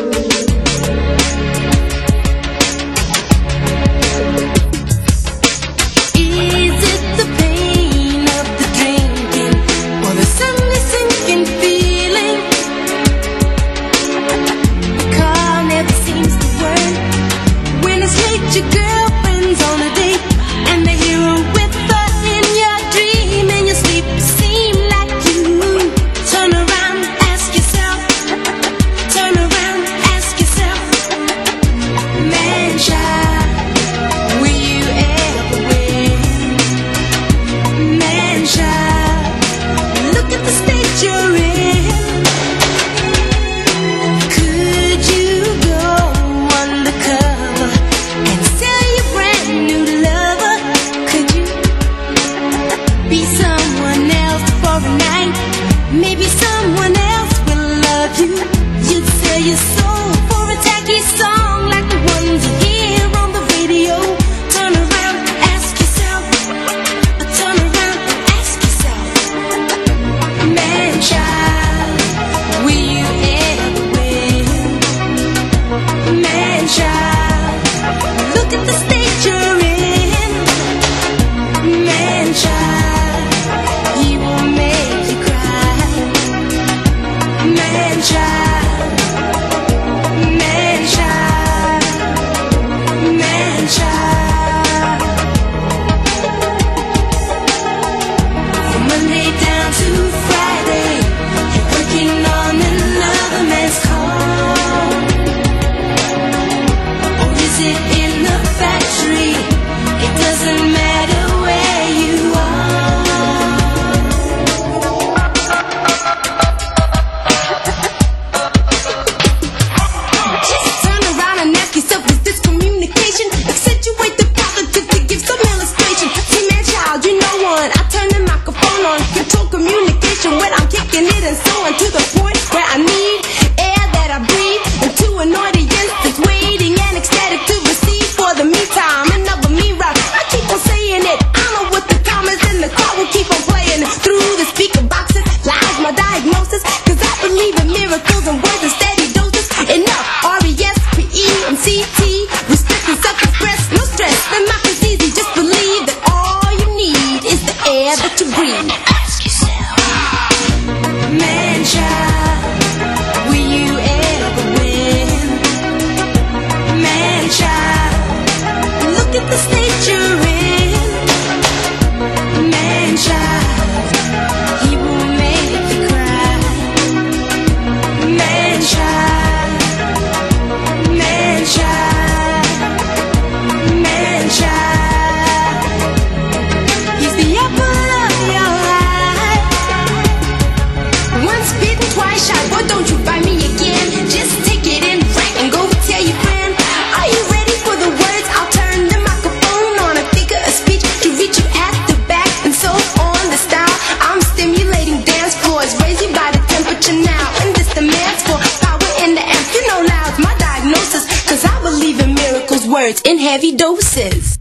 Speaker 11: Is it the pain of the drinking, or the suddenly sinking feeling? The car never seems to work. When it's late, your girlfriend's on a date, and the hero with her in your dream. In your sleep, seem like you. Turn around, ask yourself. Turn around, ask yourself. Man child, will you ever win? Man child, look at the state you're in. Could you go undercover and sell your brand new lover? Could you be someone else for a night? Maybe someone else will love you. You'd sell your soul for a tacky song like the ones you hear on the radio. Turn around, ask yourself. Turn around, ask yourself. Man child, will you ever win? Man child, look at the state you're in. Man child, he will make you cry. Man child, man child, man child. From Monday down to Friday, you're working on another man's car. Or is it in the factory? It doesn't matter where you are. Just turn around and ask yourself, is this communication? Accentuate the positive to give some illustration. See, man child, you know one. I turn the microphone on, control communication when I'm kicking it and so on, to the point where I need air that I breathe into an audience that's waiting and ecstatic to receive. For the meantime, another me rock. I keep on saying it. I know what the time is, and the car will keep on playing through the speaker boxes. Lies my diagnosis, cause I believe in miracles and words and steady doses. Enough, R E S P E and C T. Respect and self-express, no stress. The mouth is easy, just believe that all you need is the air that you breathe. Ask yourself, man child, will you ever win? Man child, look at the state you're in. Man child, he will make you cry. in heavy doses.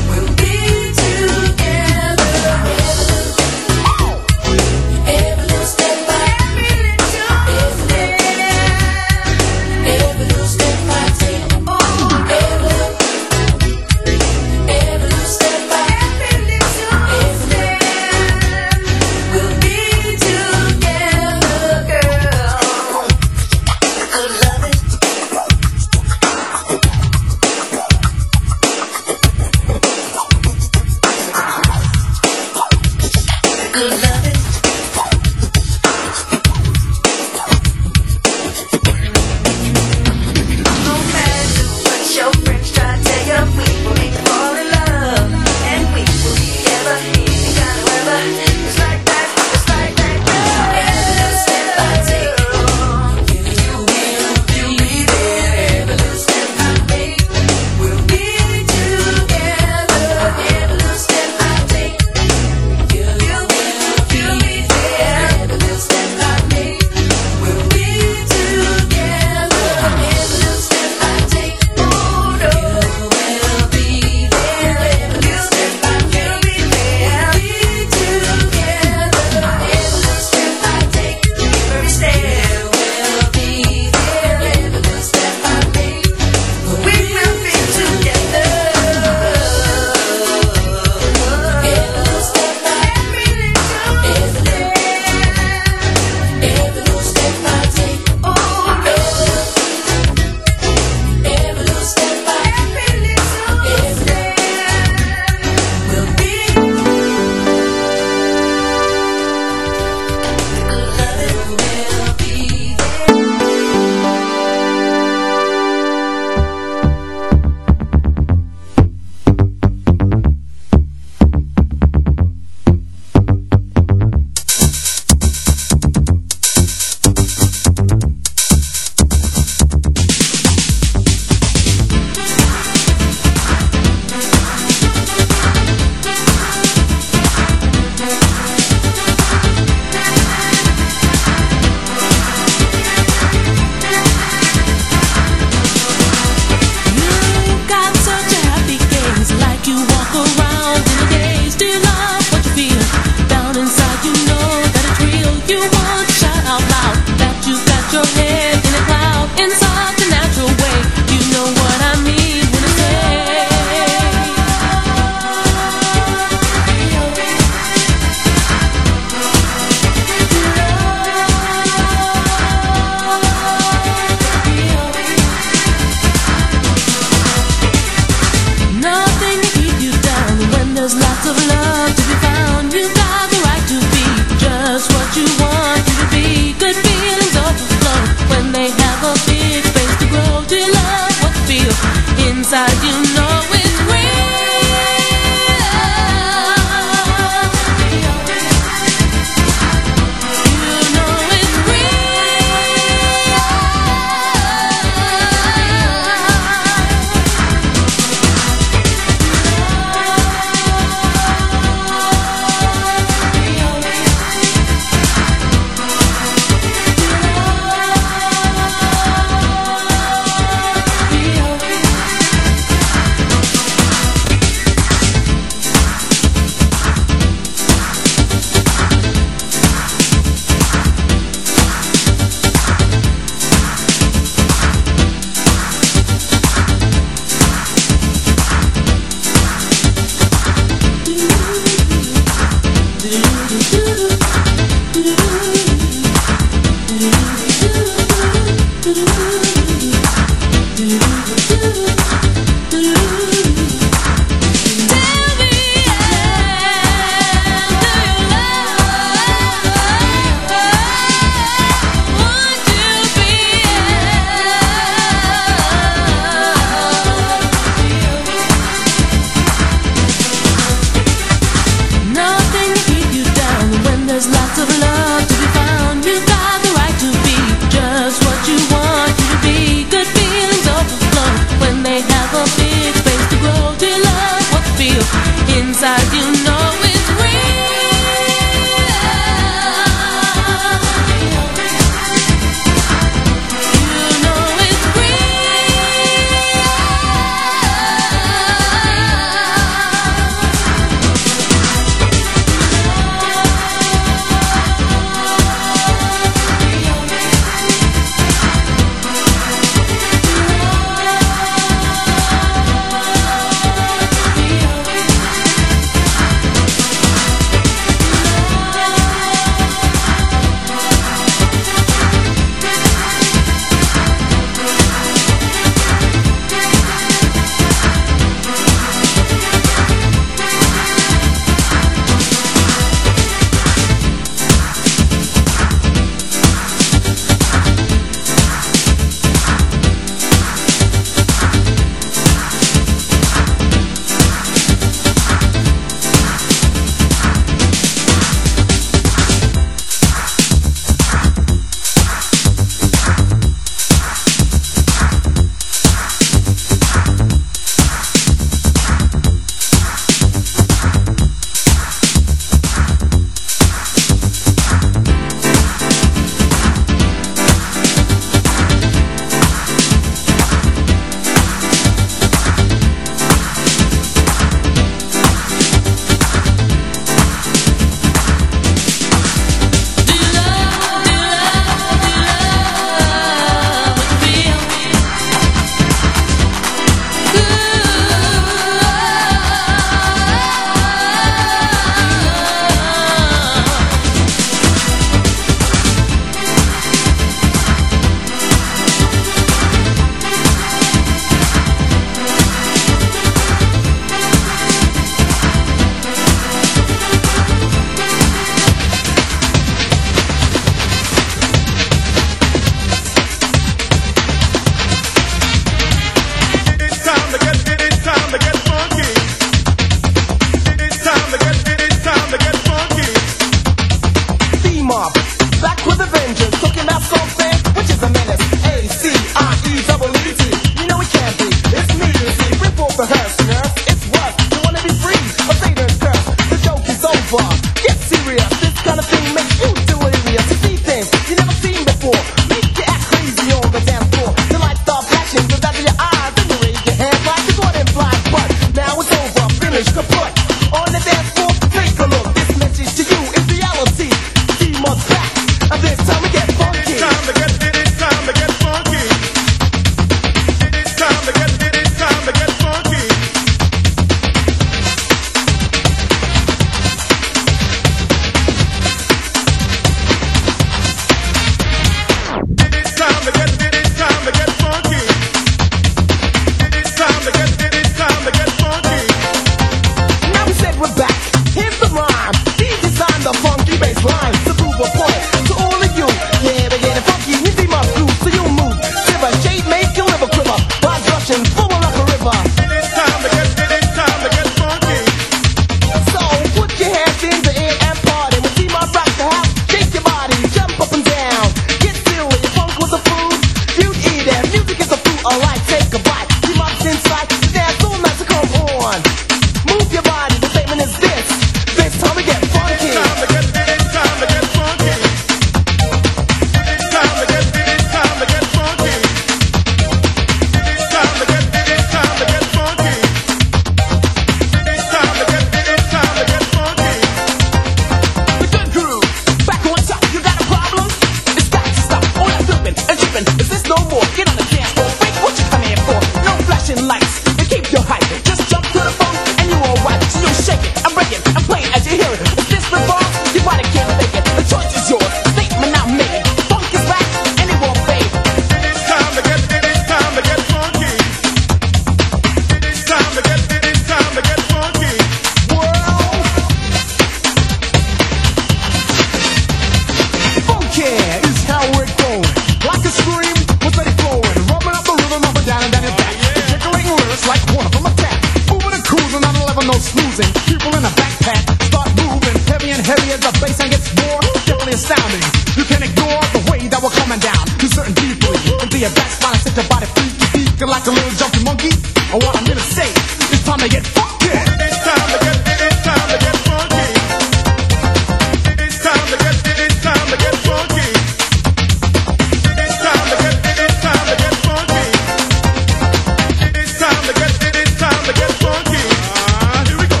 Speaker 12: astounding. You can ignore the way that we're coming down to certain people. And be a backspot and set your body free. You feel like a little junkie monkey. Or what I'm gonna say, it's time to get funky. It's time to get, it's time to get funky. It's time to get, it's time to get funky. It's time to get, it's time to get funky. It's time to get, it's time to get funky. Ah, here we go.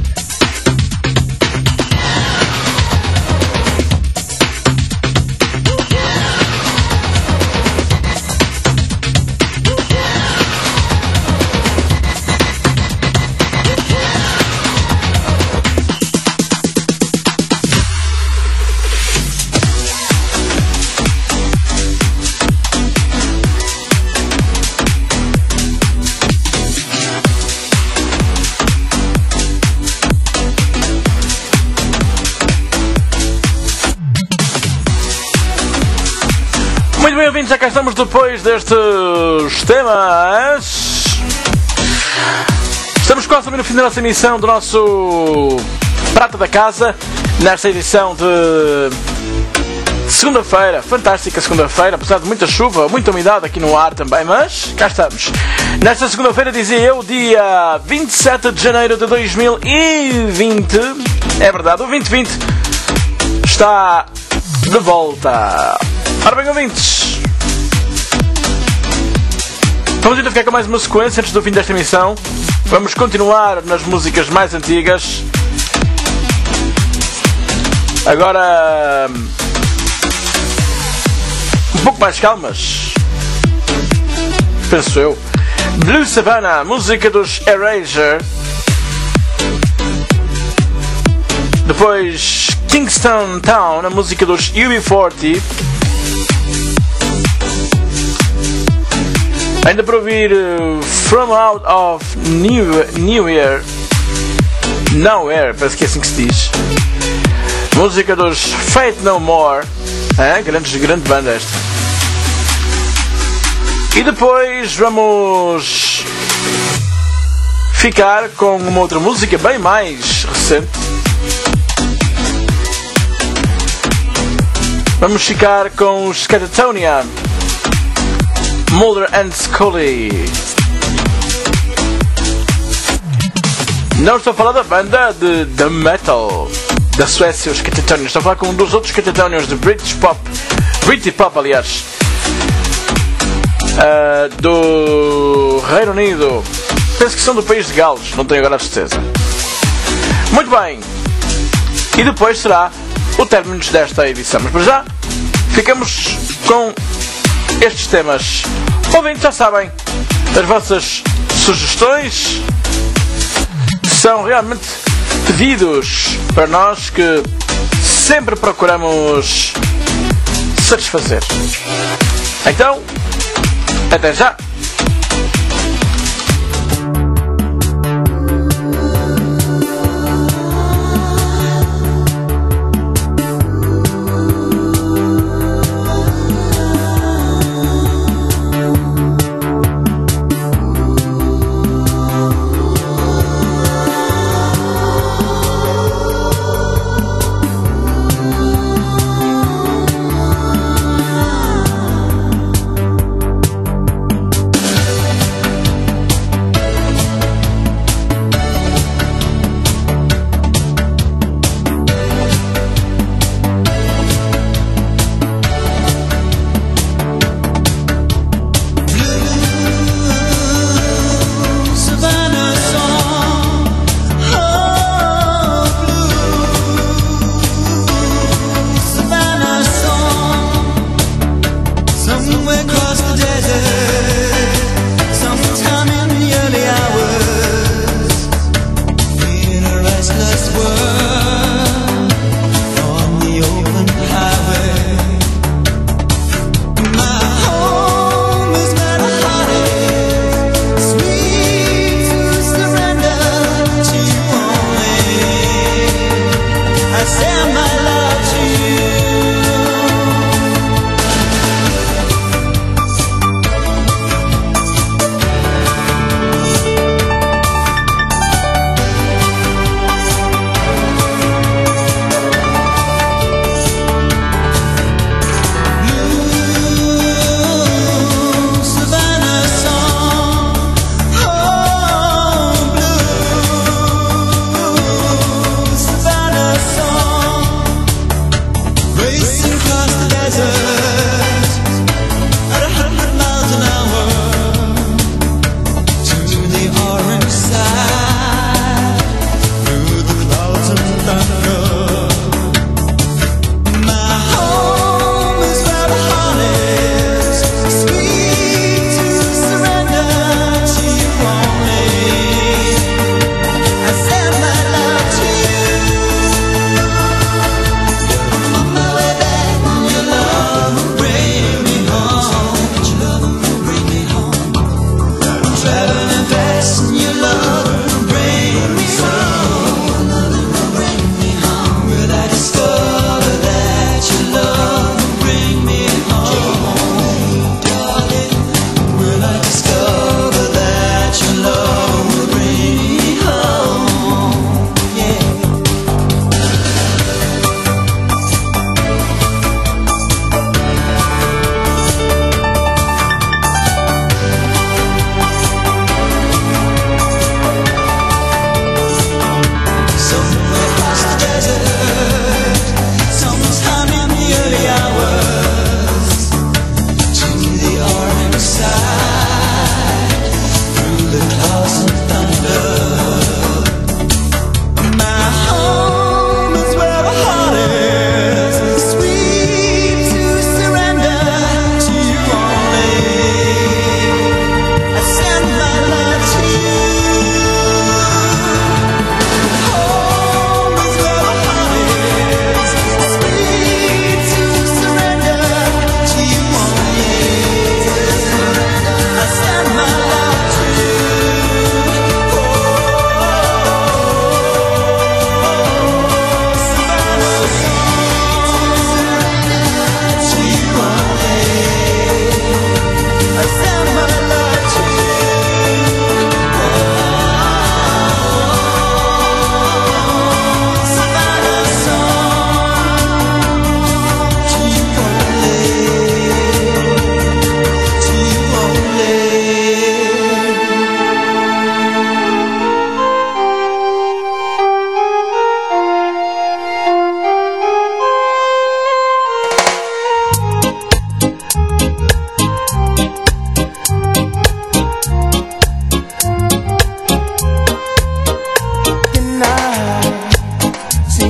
Speaker 1: Muito bem, ouvintes, já cá estamos depois destes temas. Estamos quase também no fim da nossa emissão do nosso Prata da Casa, nesta edição de segunda-feira, fantástica segunda-feira, apesar de muita chuva, muita umidade aqui no ar também, mas cá estamos. Nesta segunda-feira, dizia eu, dia vinte e sete de janeiro de dois mil e vinte, é verdade, o vinte e vinte está de volta. Ora bem, ouvintes, vamos então ficar com mais uma sequência antes do fim desta emissão. Vamos continuar nas músicas mais antigas. Agora um pouco mais calmas, penso eu. Blue Savannah, música dos Erasure. Depois Kingston Town, a música dos U B quarenta. Ainda para ouvir uh, From Out of New, Nowhere, Nowhere, parece que é assim que se diz. Música dos Faith No More, é? Grandes, grande banda esta. E depois vamos ficar com uma outra música bem mais recente. Vamos ficar com os Catatonia, Mulder and Scully. Não estou a falar da banda de, de metal da Suécia, os Catatonia. Estou a falar com um dos outros Catatonians de British Pop, British Pop, aliás, uh, do Reino Unido. Penso que são do país de Gales, não tenho agora a certeza. Muito bem. E depois será o término desta edição. Mas para já, ficamos com estes temas. Ouvintes, já sabem, as vossas sugestões são realmente pedidos para nós, que sempre procuramos satisfazer. Então, até já!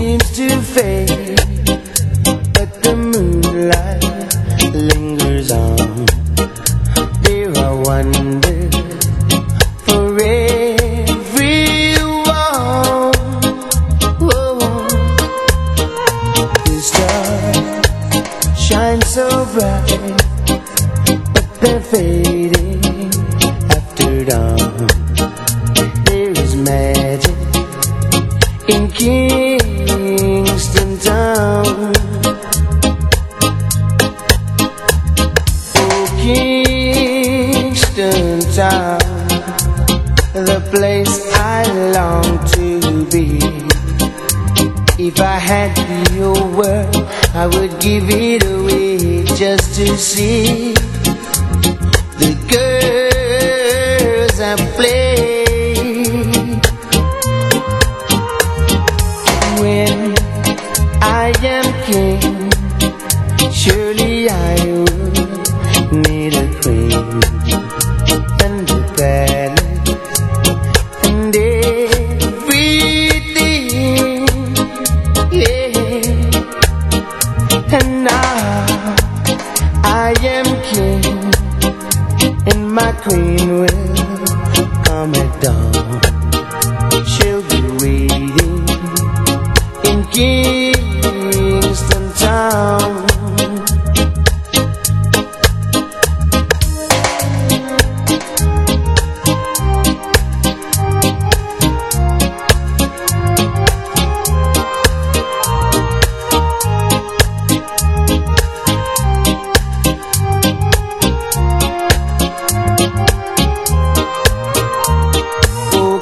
Speaker 13: seems to fade, but the moonlight lingers on. There are wonders for everyone. Whoa. The stars shine so bright, but they're fading after dawn. There is magic in Kingston Town. Oh, Kingston Town, the place I long to be. If I had your word, I would give it away just to see the girls I play. When I am king, surely I would need a queen and a palace and everything, yeah. And now I am king, and my queen will come at dawn. She'll be waiting in Kingston Town. Oh,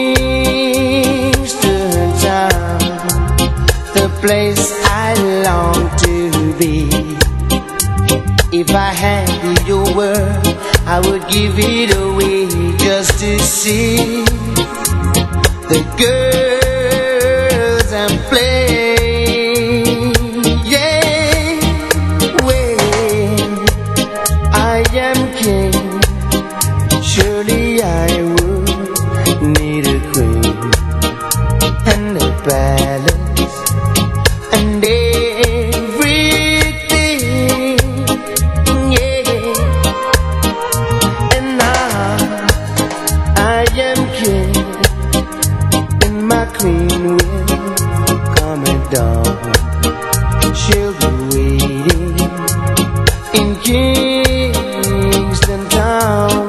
Speaker 13: Kingston Town, the place I long to be. If I had your word, I would give it away just to see the girls and play. Yeah, when I am king, surely I would need a queen and a palace and everything, yeah. And now I am king, and my queen will come at dawn. She'll be waiting in Kingston Town.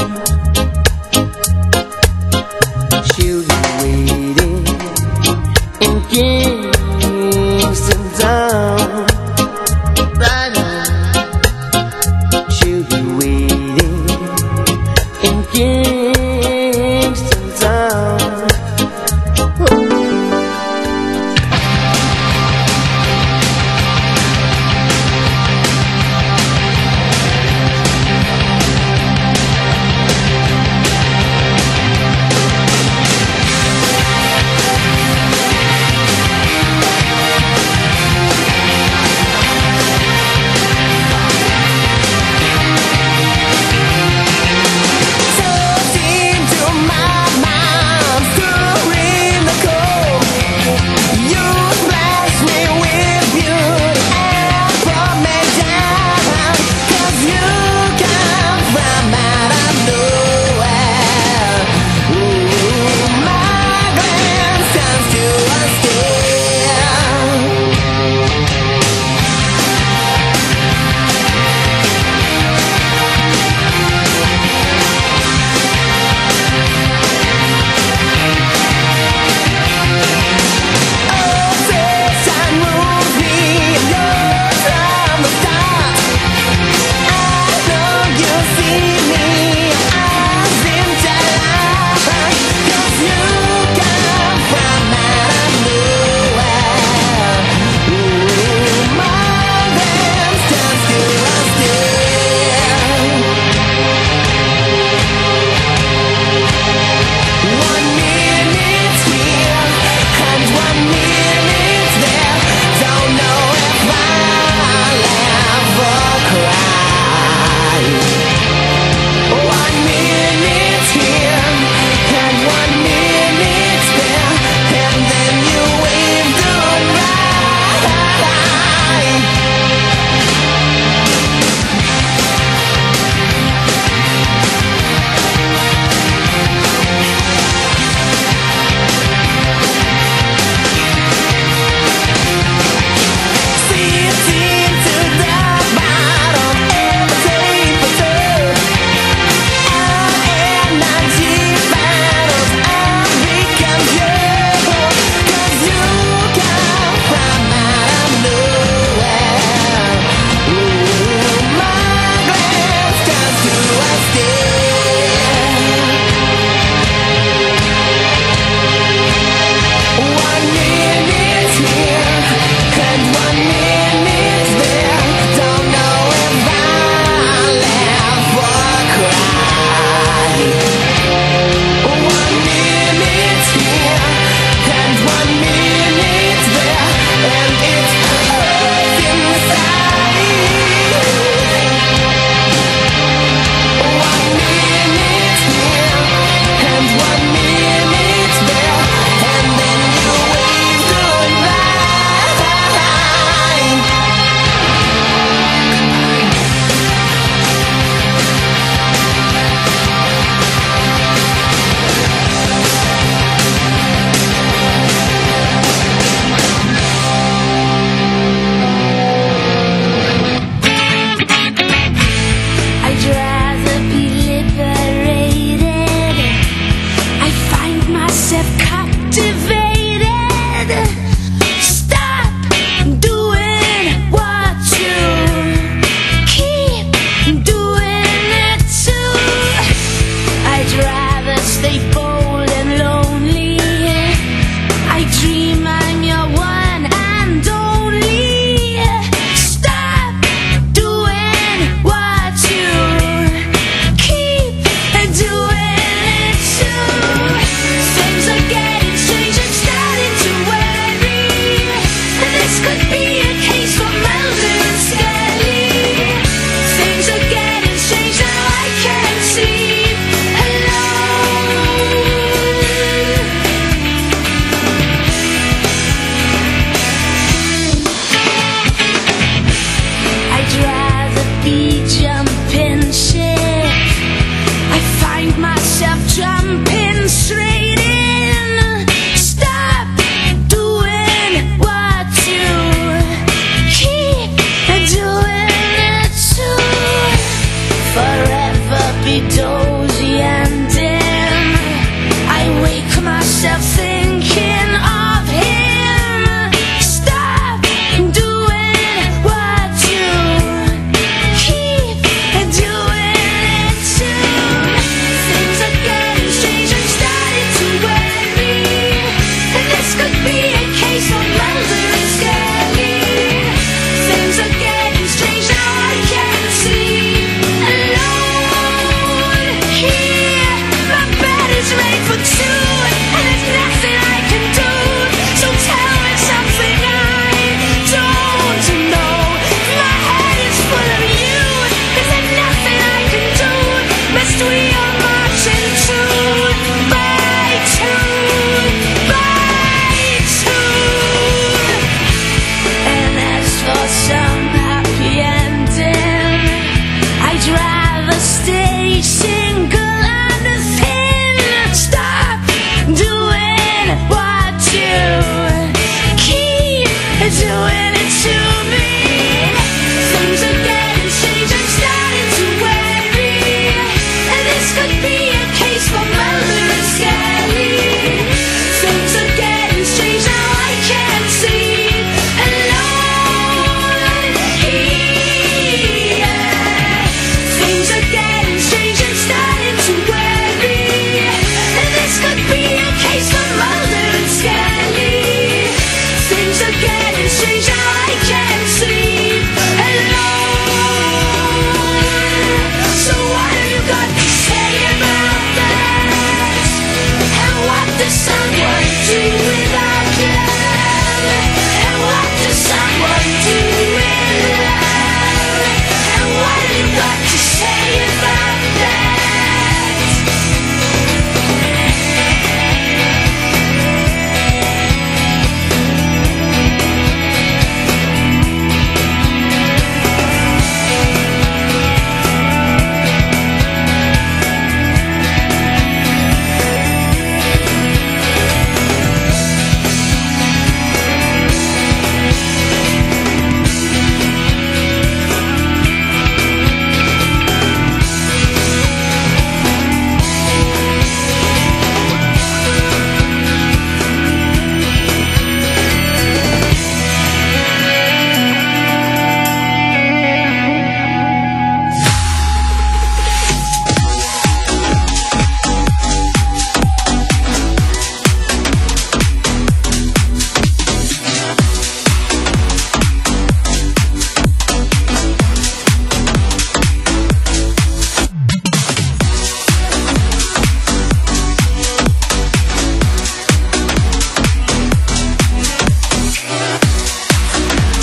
Speaker 13: She'll be waiting in Kingston Town. Right now, she'll be waiting in Kingston Town.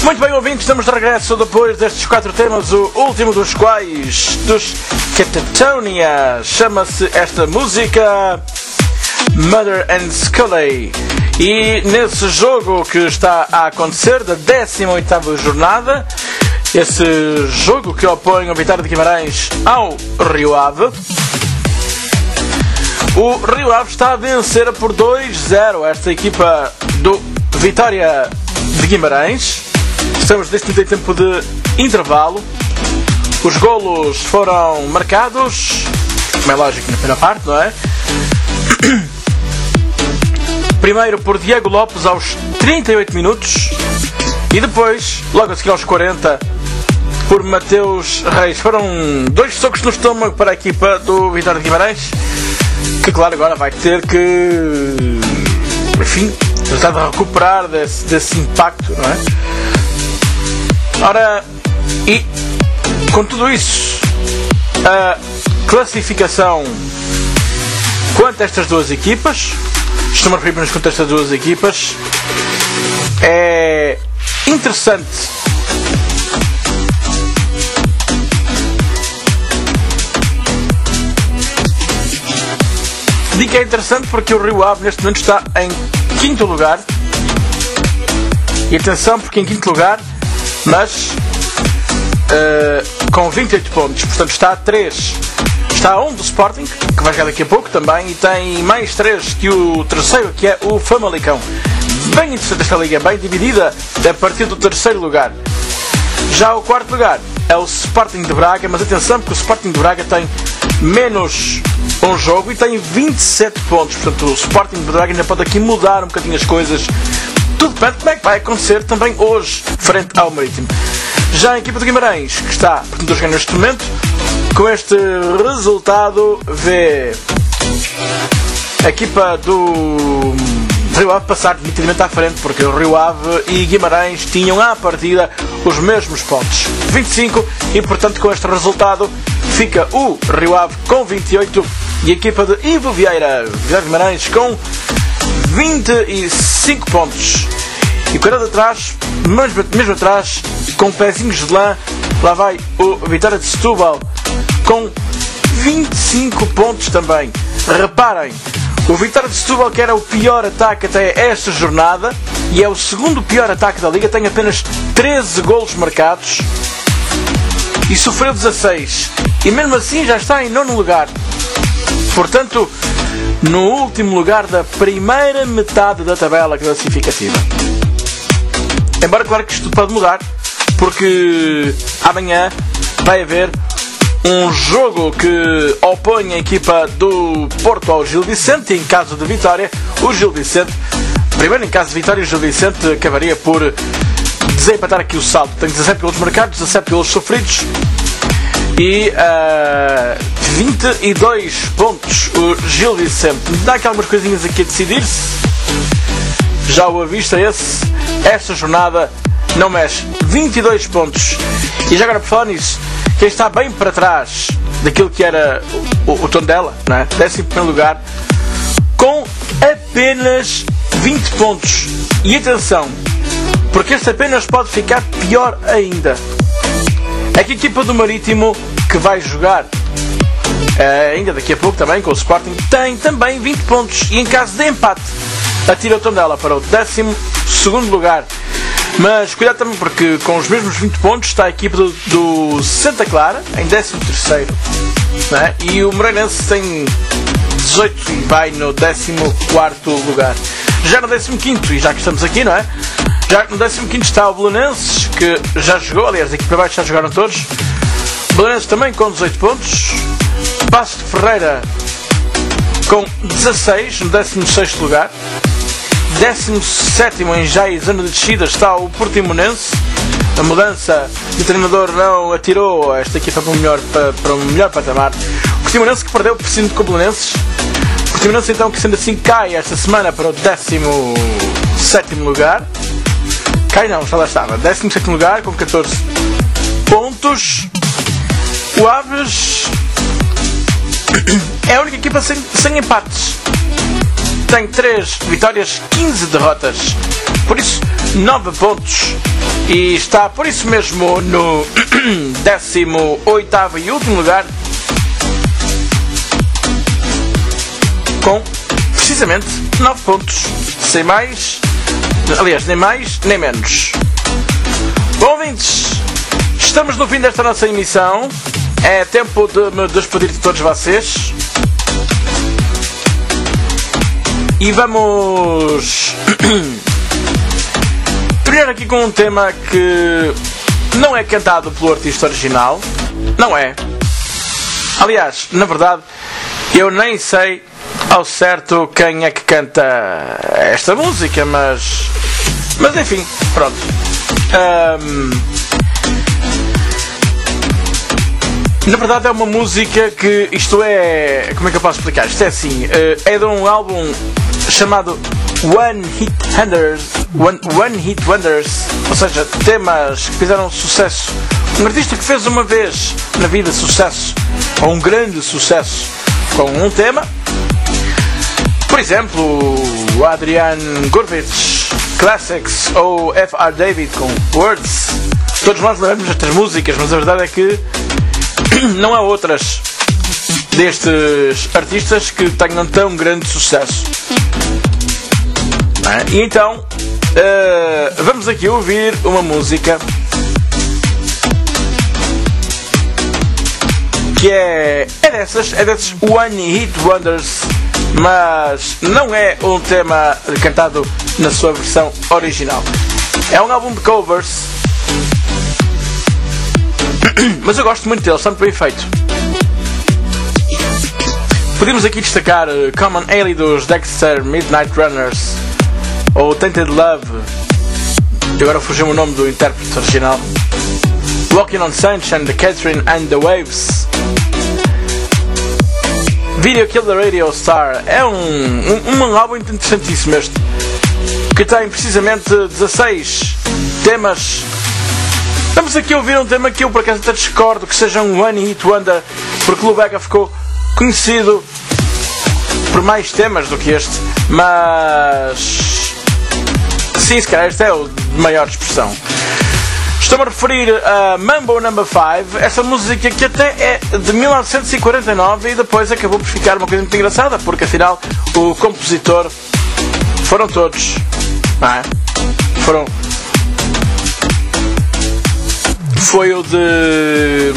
Speaker 1: Muito bem, ouvintes, estamos de regresso depois destes quatro temas, o último dos quais, dos Catatonia. Chama-se esta música Mother and Scully. E nesse jogo que está a acontecer, da décima oitava jornada, esse jogo que opõe o Vitória de Guimarães ao Rio Ave, o Rio Ave está a vencer por dois zero esta equipa do Vitória de Guimarães. Estamos neste tempo de intervalo. Os golos foram marcados, como é lógico, na primeira parte, não é? Primeiro por Diego Lopes aos trinta e oito minutos e depois, logo a seguir aos quarenta, por Mateus Reis. Foram dois socos no estômago para a equipa do Vitória de Guimarães, que claro agora vai ter que, enfim, tratar de recuperar desse, desse impacto, não é? Ora, e com tudo isso, a classificação quanto a estas duas equipas, estou-me a referir quanto a estas duas equipas, é interessante. Digo que é interessante porque o Rio Ave neste momento está em quinto lugar. E atenção, porque em quinto lugar, mas uh, com vinte e oito pontos, portanto está a três. Está a um do Sporting, que vai jogar daqui a pouco também, e tem mais três que o terceiro, que é o Famalicão. Bem interessante esta liga, bem dividida a partir do terceiro lugar. Já o quarto lugar é o Sporting de Braga, mas atenção, porque o Sporting de Braga tem menos um jogo e tem vinte e sete pontos. Portanto, o Sporting de Braga ainda pode aqui mudar um bocadinho as coisas. Tudo depende de como é que vai acontecer também hoje, frente ao Marítimo. Já a equipa de Guimarães, que está, portanto, a jogar neste momento, com este resultado, vê a equipa do Rio Ave passar definitivamente à frente, porque o Rio Ave e Guimarães tinham à partida os mesmos pontos, vinte e cinco, e portanto com este resultado fica o Rio Ave com vinte e oito e a equipa de Ivo Vieira, Vitória de Guimarães, com vinte e cinco pontos. E correndo atrás, mesmo, mesmo atrás, com pezinhos de lã, lá vai o Vitória de Setúbal com vinte e cinco pontos também. Reparem, o Vitória de Setúbal, que era o pior ataque até esta jornada e é o segundo pior ataque da liga, tem apenas treze golos marcados e sofreu dezasseis. E mesmo assim já está em nono lugar. Portanto, no último lugar da primeira metade da tabela classificativa. Embora, claro que isto pode mudar, porque amanhã vai haver um jogo que opõe a equipa do Porto ao Gil Vicente, e em caso de vitória, o Gil Vicente, primeiro em caso de vitória, o Gil Vicente acabaria por desempatar aqui o saldo. Tem dezassete golos marcados, dezassete golos sofridos e uh, vinte e dois pontos o Gil Vicente. Dá aqui algumas coisinhas aqui a decidir-se. Já o avista esse, esta jornada não mexe. vinte e dois pontos. E já agora, por falar nisso, quem está bem para trás daquilo que era o, o, o Tondela, não é? Décimo primeiro lugar, com apenas vinte pontos. E atenção, porque este apenas pode ficar pior ainda. É que a equipa do Marítimo, que vai jogar uh, ainda daqui a pouco também com o Sporting, tem também vinte pontos. E em caso de empate, atira o Tondela para o décimo segundo lugar. Mas cuidado também, porque com os mesmos vinte pontos está a equipa do, do Santa Clara em décimo terceiro, não é? E o Moreirense tem dezoito e vai no décimo quarto lugar. Já no décimo quinto, e já que estamos aqui, não é? Já no décimo quinto está o Belenenses, que já jogou, aliás, aqui para baixo já jogaram todos. Belenenses também com dezoito pontos. Paços de Ferreira com dezasseis, no décimo sexto lugar. décimo sétimo em já em zona de descida está o Portimonense. A mudança de treinador não atirou esta equipa para o melhor, para, para o melhor patamar. O Portimonense que perdeu por cinco com o Belenenses. O Portimonense então, que sendo assim cai esta semana para o décimo sétimo lugar. Cai não, já lá estava. décimo sétimo lugar com catorze pontos. O Aves é a única equipa sem, sem empates. Tem três vitórias, quinze derrotas. Por isso, nove pontos e está por isso mesmo no décimo oitavo e último lugar, com precisamente nove pontos, sem mais, aliás, nem mais nem menos. Bom, ouvintes, estamos no fim desta nossa emissão. É tempo de me despedir de todos vocês. E vamos terminar aqui com um tema que não é cantado pelo artista original. Não é. Aliás, na verdade, eu nem sei ao certo quem é que canta esta música, mas... Mas enfim, pronto. Um... Na verdade é uma música que, isto é... Como é que eu posso explicar? Isto é assim, é de um álbum chamado One Hit Wonders, One, One Hit Wonders, ou seja, temas que fizeram sucesso. Um artista que fez uma vez na vida sucesso, ou um grande sucesso, com um tema. Por exemplo, o Adrian Gurvitch Classics ou F R David com Words. Todos nós lembramos destas músicas, mas a verdade é que não há outras destes artistas que tenham tão grande sucesso. É? E então uh, vamos aqui ouvir uma música que é, é dessas, é desses One Hit Wonders, mas não é um tema cantado na sua versão original. É um álbum de covers, mas eu gosto muito dele, está muito bem feito. Podemos aqui destacar Common Alley dos Dexter Midnight Runners, ou Tainted Love, e agora fugiu o nome do intérprete original, Walking on Sunshine, The Catherine and the Waves, Video Kill the Radio Star. É um, um, um álbum interessantíssimo este, que tem precisamente dezasseis temas. Vamos aqui ouvir um tema que eu por acaso até discordo que seja um One Hit Wonder, porque Lou Bega ficou conhecido por mais temas do que este, mas sim, se calhar este é o de maior expressão. Estou-me a referir a Mambo Number cinco, essa música que até é de mil novecentos e quarenta e nove e depois acabou por ficar uma coisa muito engraçada, porque afinal o compositor foram todos, não é? Foram Foi o de...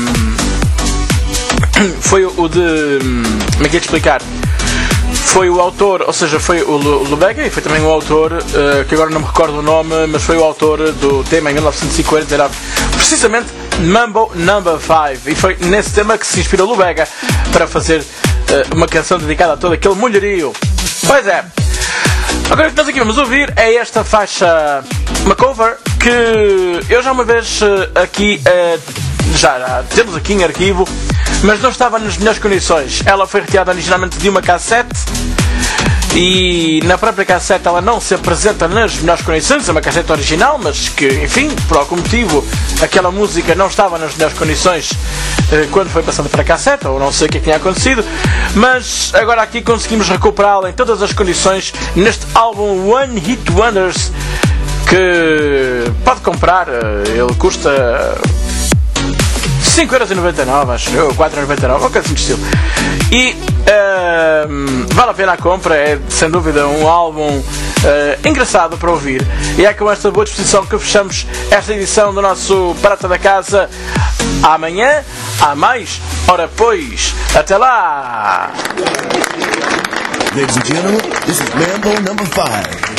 Speaker 1: Foi o de... Como é que é de explicar? Foi o autor, ou seja, foi o Lou Bega e foi também o autor, uh, que agora não me recordo o nome, mas foi o autor do tema em mil novecentos e quarenta e nove, precisamente Mambo Number cinco, e foi nesse tema que se inspirou Lou Bega para fazer uh, uma canção dedicada a todo aquele mulherio. Pois é. Agora o que nós aqui vamos ouvir é esta faixa, uma cover, que eu já uma vez uh, aqui, uh, já, já temos aqui em arquivo, mas não estava nas melhores condições. Ela foi retirada originalmente de uma cassete e na própria cassete ela não se apresenta nas melhores condições. É uma cassete original, mas que, enfim, por algum motivo aquela música não estava nas melhores condições eh, quando foi passada para a cassete, ou não sei o que, é que tinha acontecido, mas agora aqui conseguimos recuperá-la em todas as condições neste álbum One Hit Wonders, que pode comprar, ele custa cinco euros e noventa e nove, acho eu, quatro euros e noventa e nove, ou coisa assim de estilo. E uh, vale a pena a compra, é sem dúvida um álbum uh, engraçado para ouvir. E é com esta boa disposição que fechamos esta edição do nosso Prata da Casa. Amanhã há mais, ora pois, até lá!
Speaker 14: Ladies and gentlemen, this is Mambo Number five.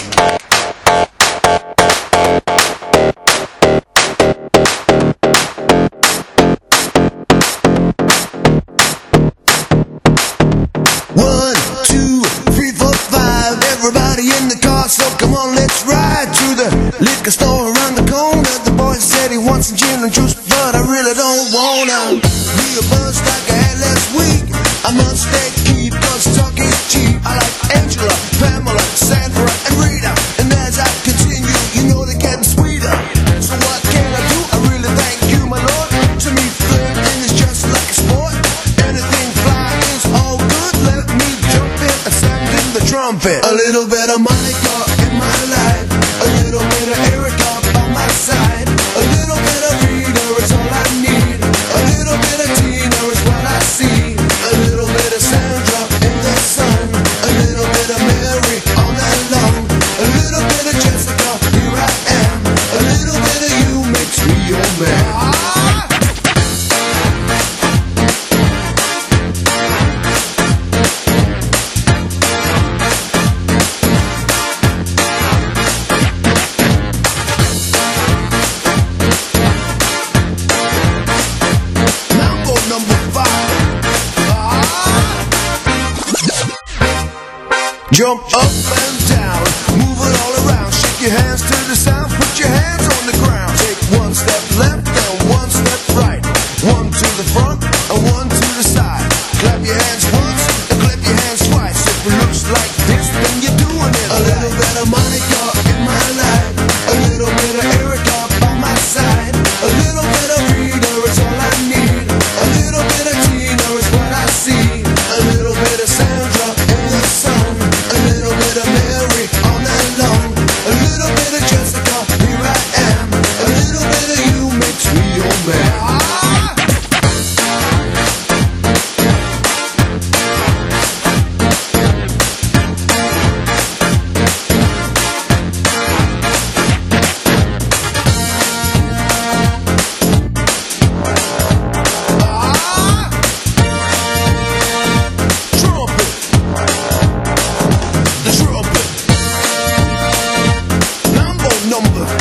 Speaker 14: One, two, three, four, five. Everybody in the car, so come on, let's ride to the liquor store around the corner. The boy said he wants some gin and juice, but I really don't wanna be a buzz like I had last week. I must stay keep, cause talk is cheap. I like Angela, Pamela, Sandra, and Rita. And as I continue, you know they're getting sweeter. So what can I do? I really thank you, my lord. To me, flirting is just like a sport. Anything fly is all good. Let me jump in and sound in the trumpet. A little bit of Monica in my life, a little bit of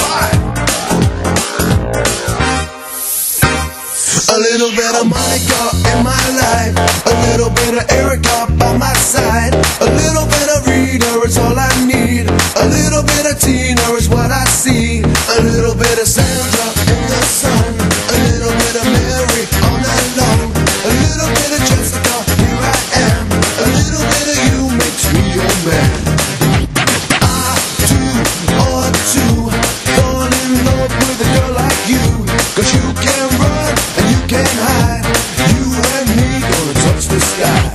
Speaker 14: five. A little bit of Monica in my life, a little bit of Erica by my side, a little bit of Rita is all I need, a little bit of Tina is what I see, a little bit of Sandra in the sun, a little bit of Mary all night long, a little bit of Jessica, here I am, a little bit of you makes me your man. I do ought to fall in love with a girl like you, 'cause you can run and you can hide, you and me gonna touch the sky.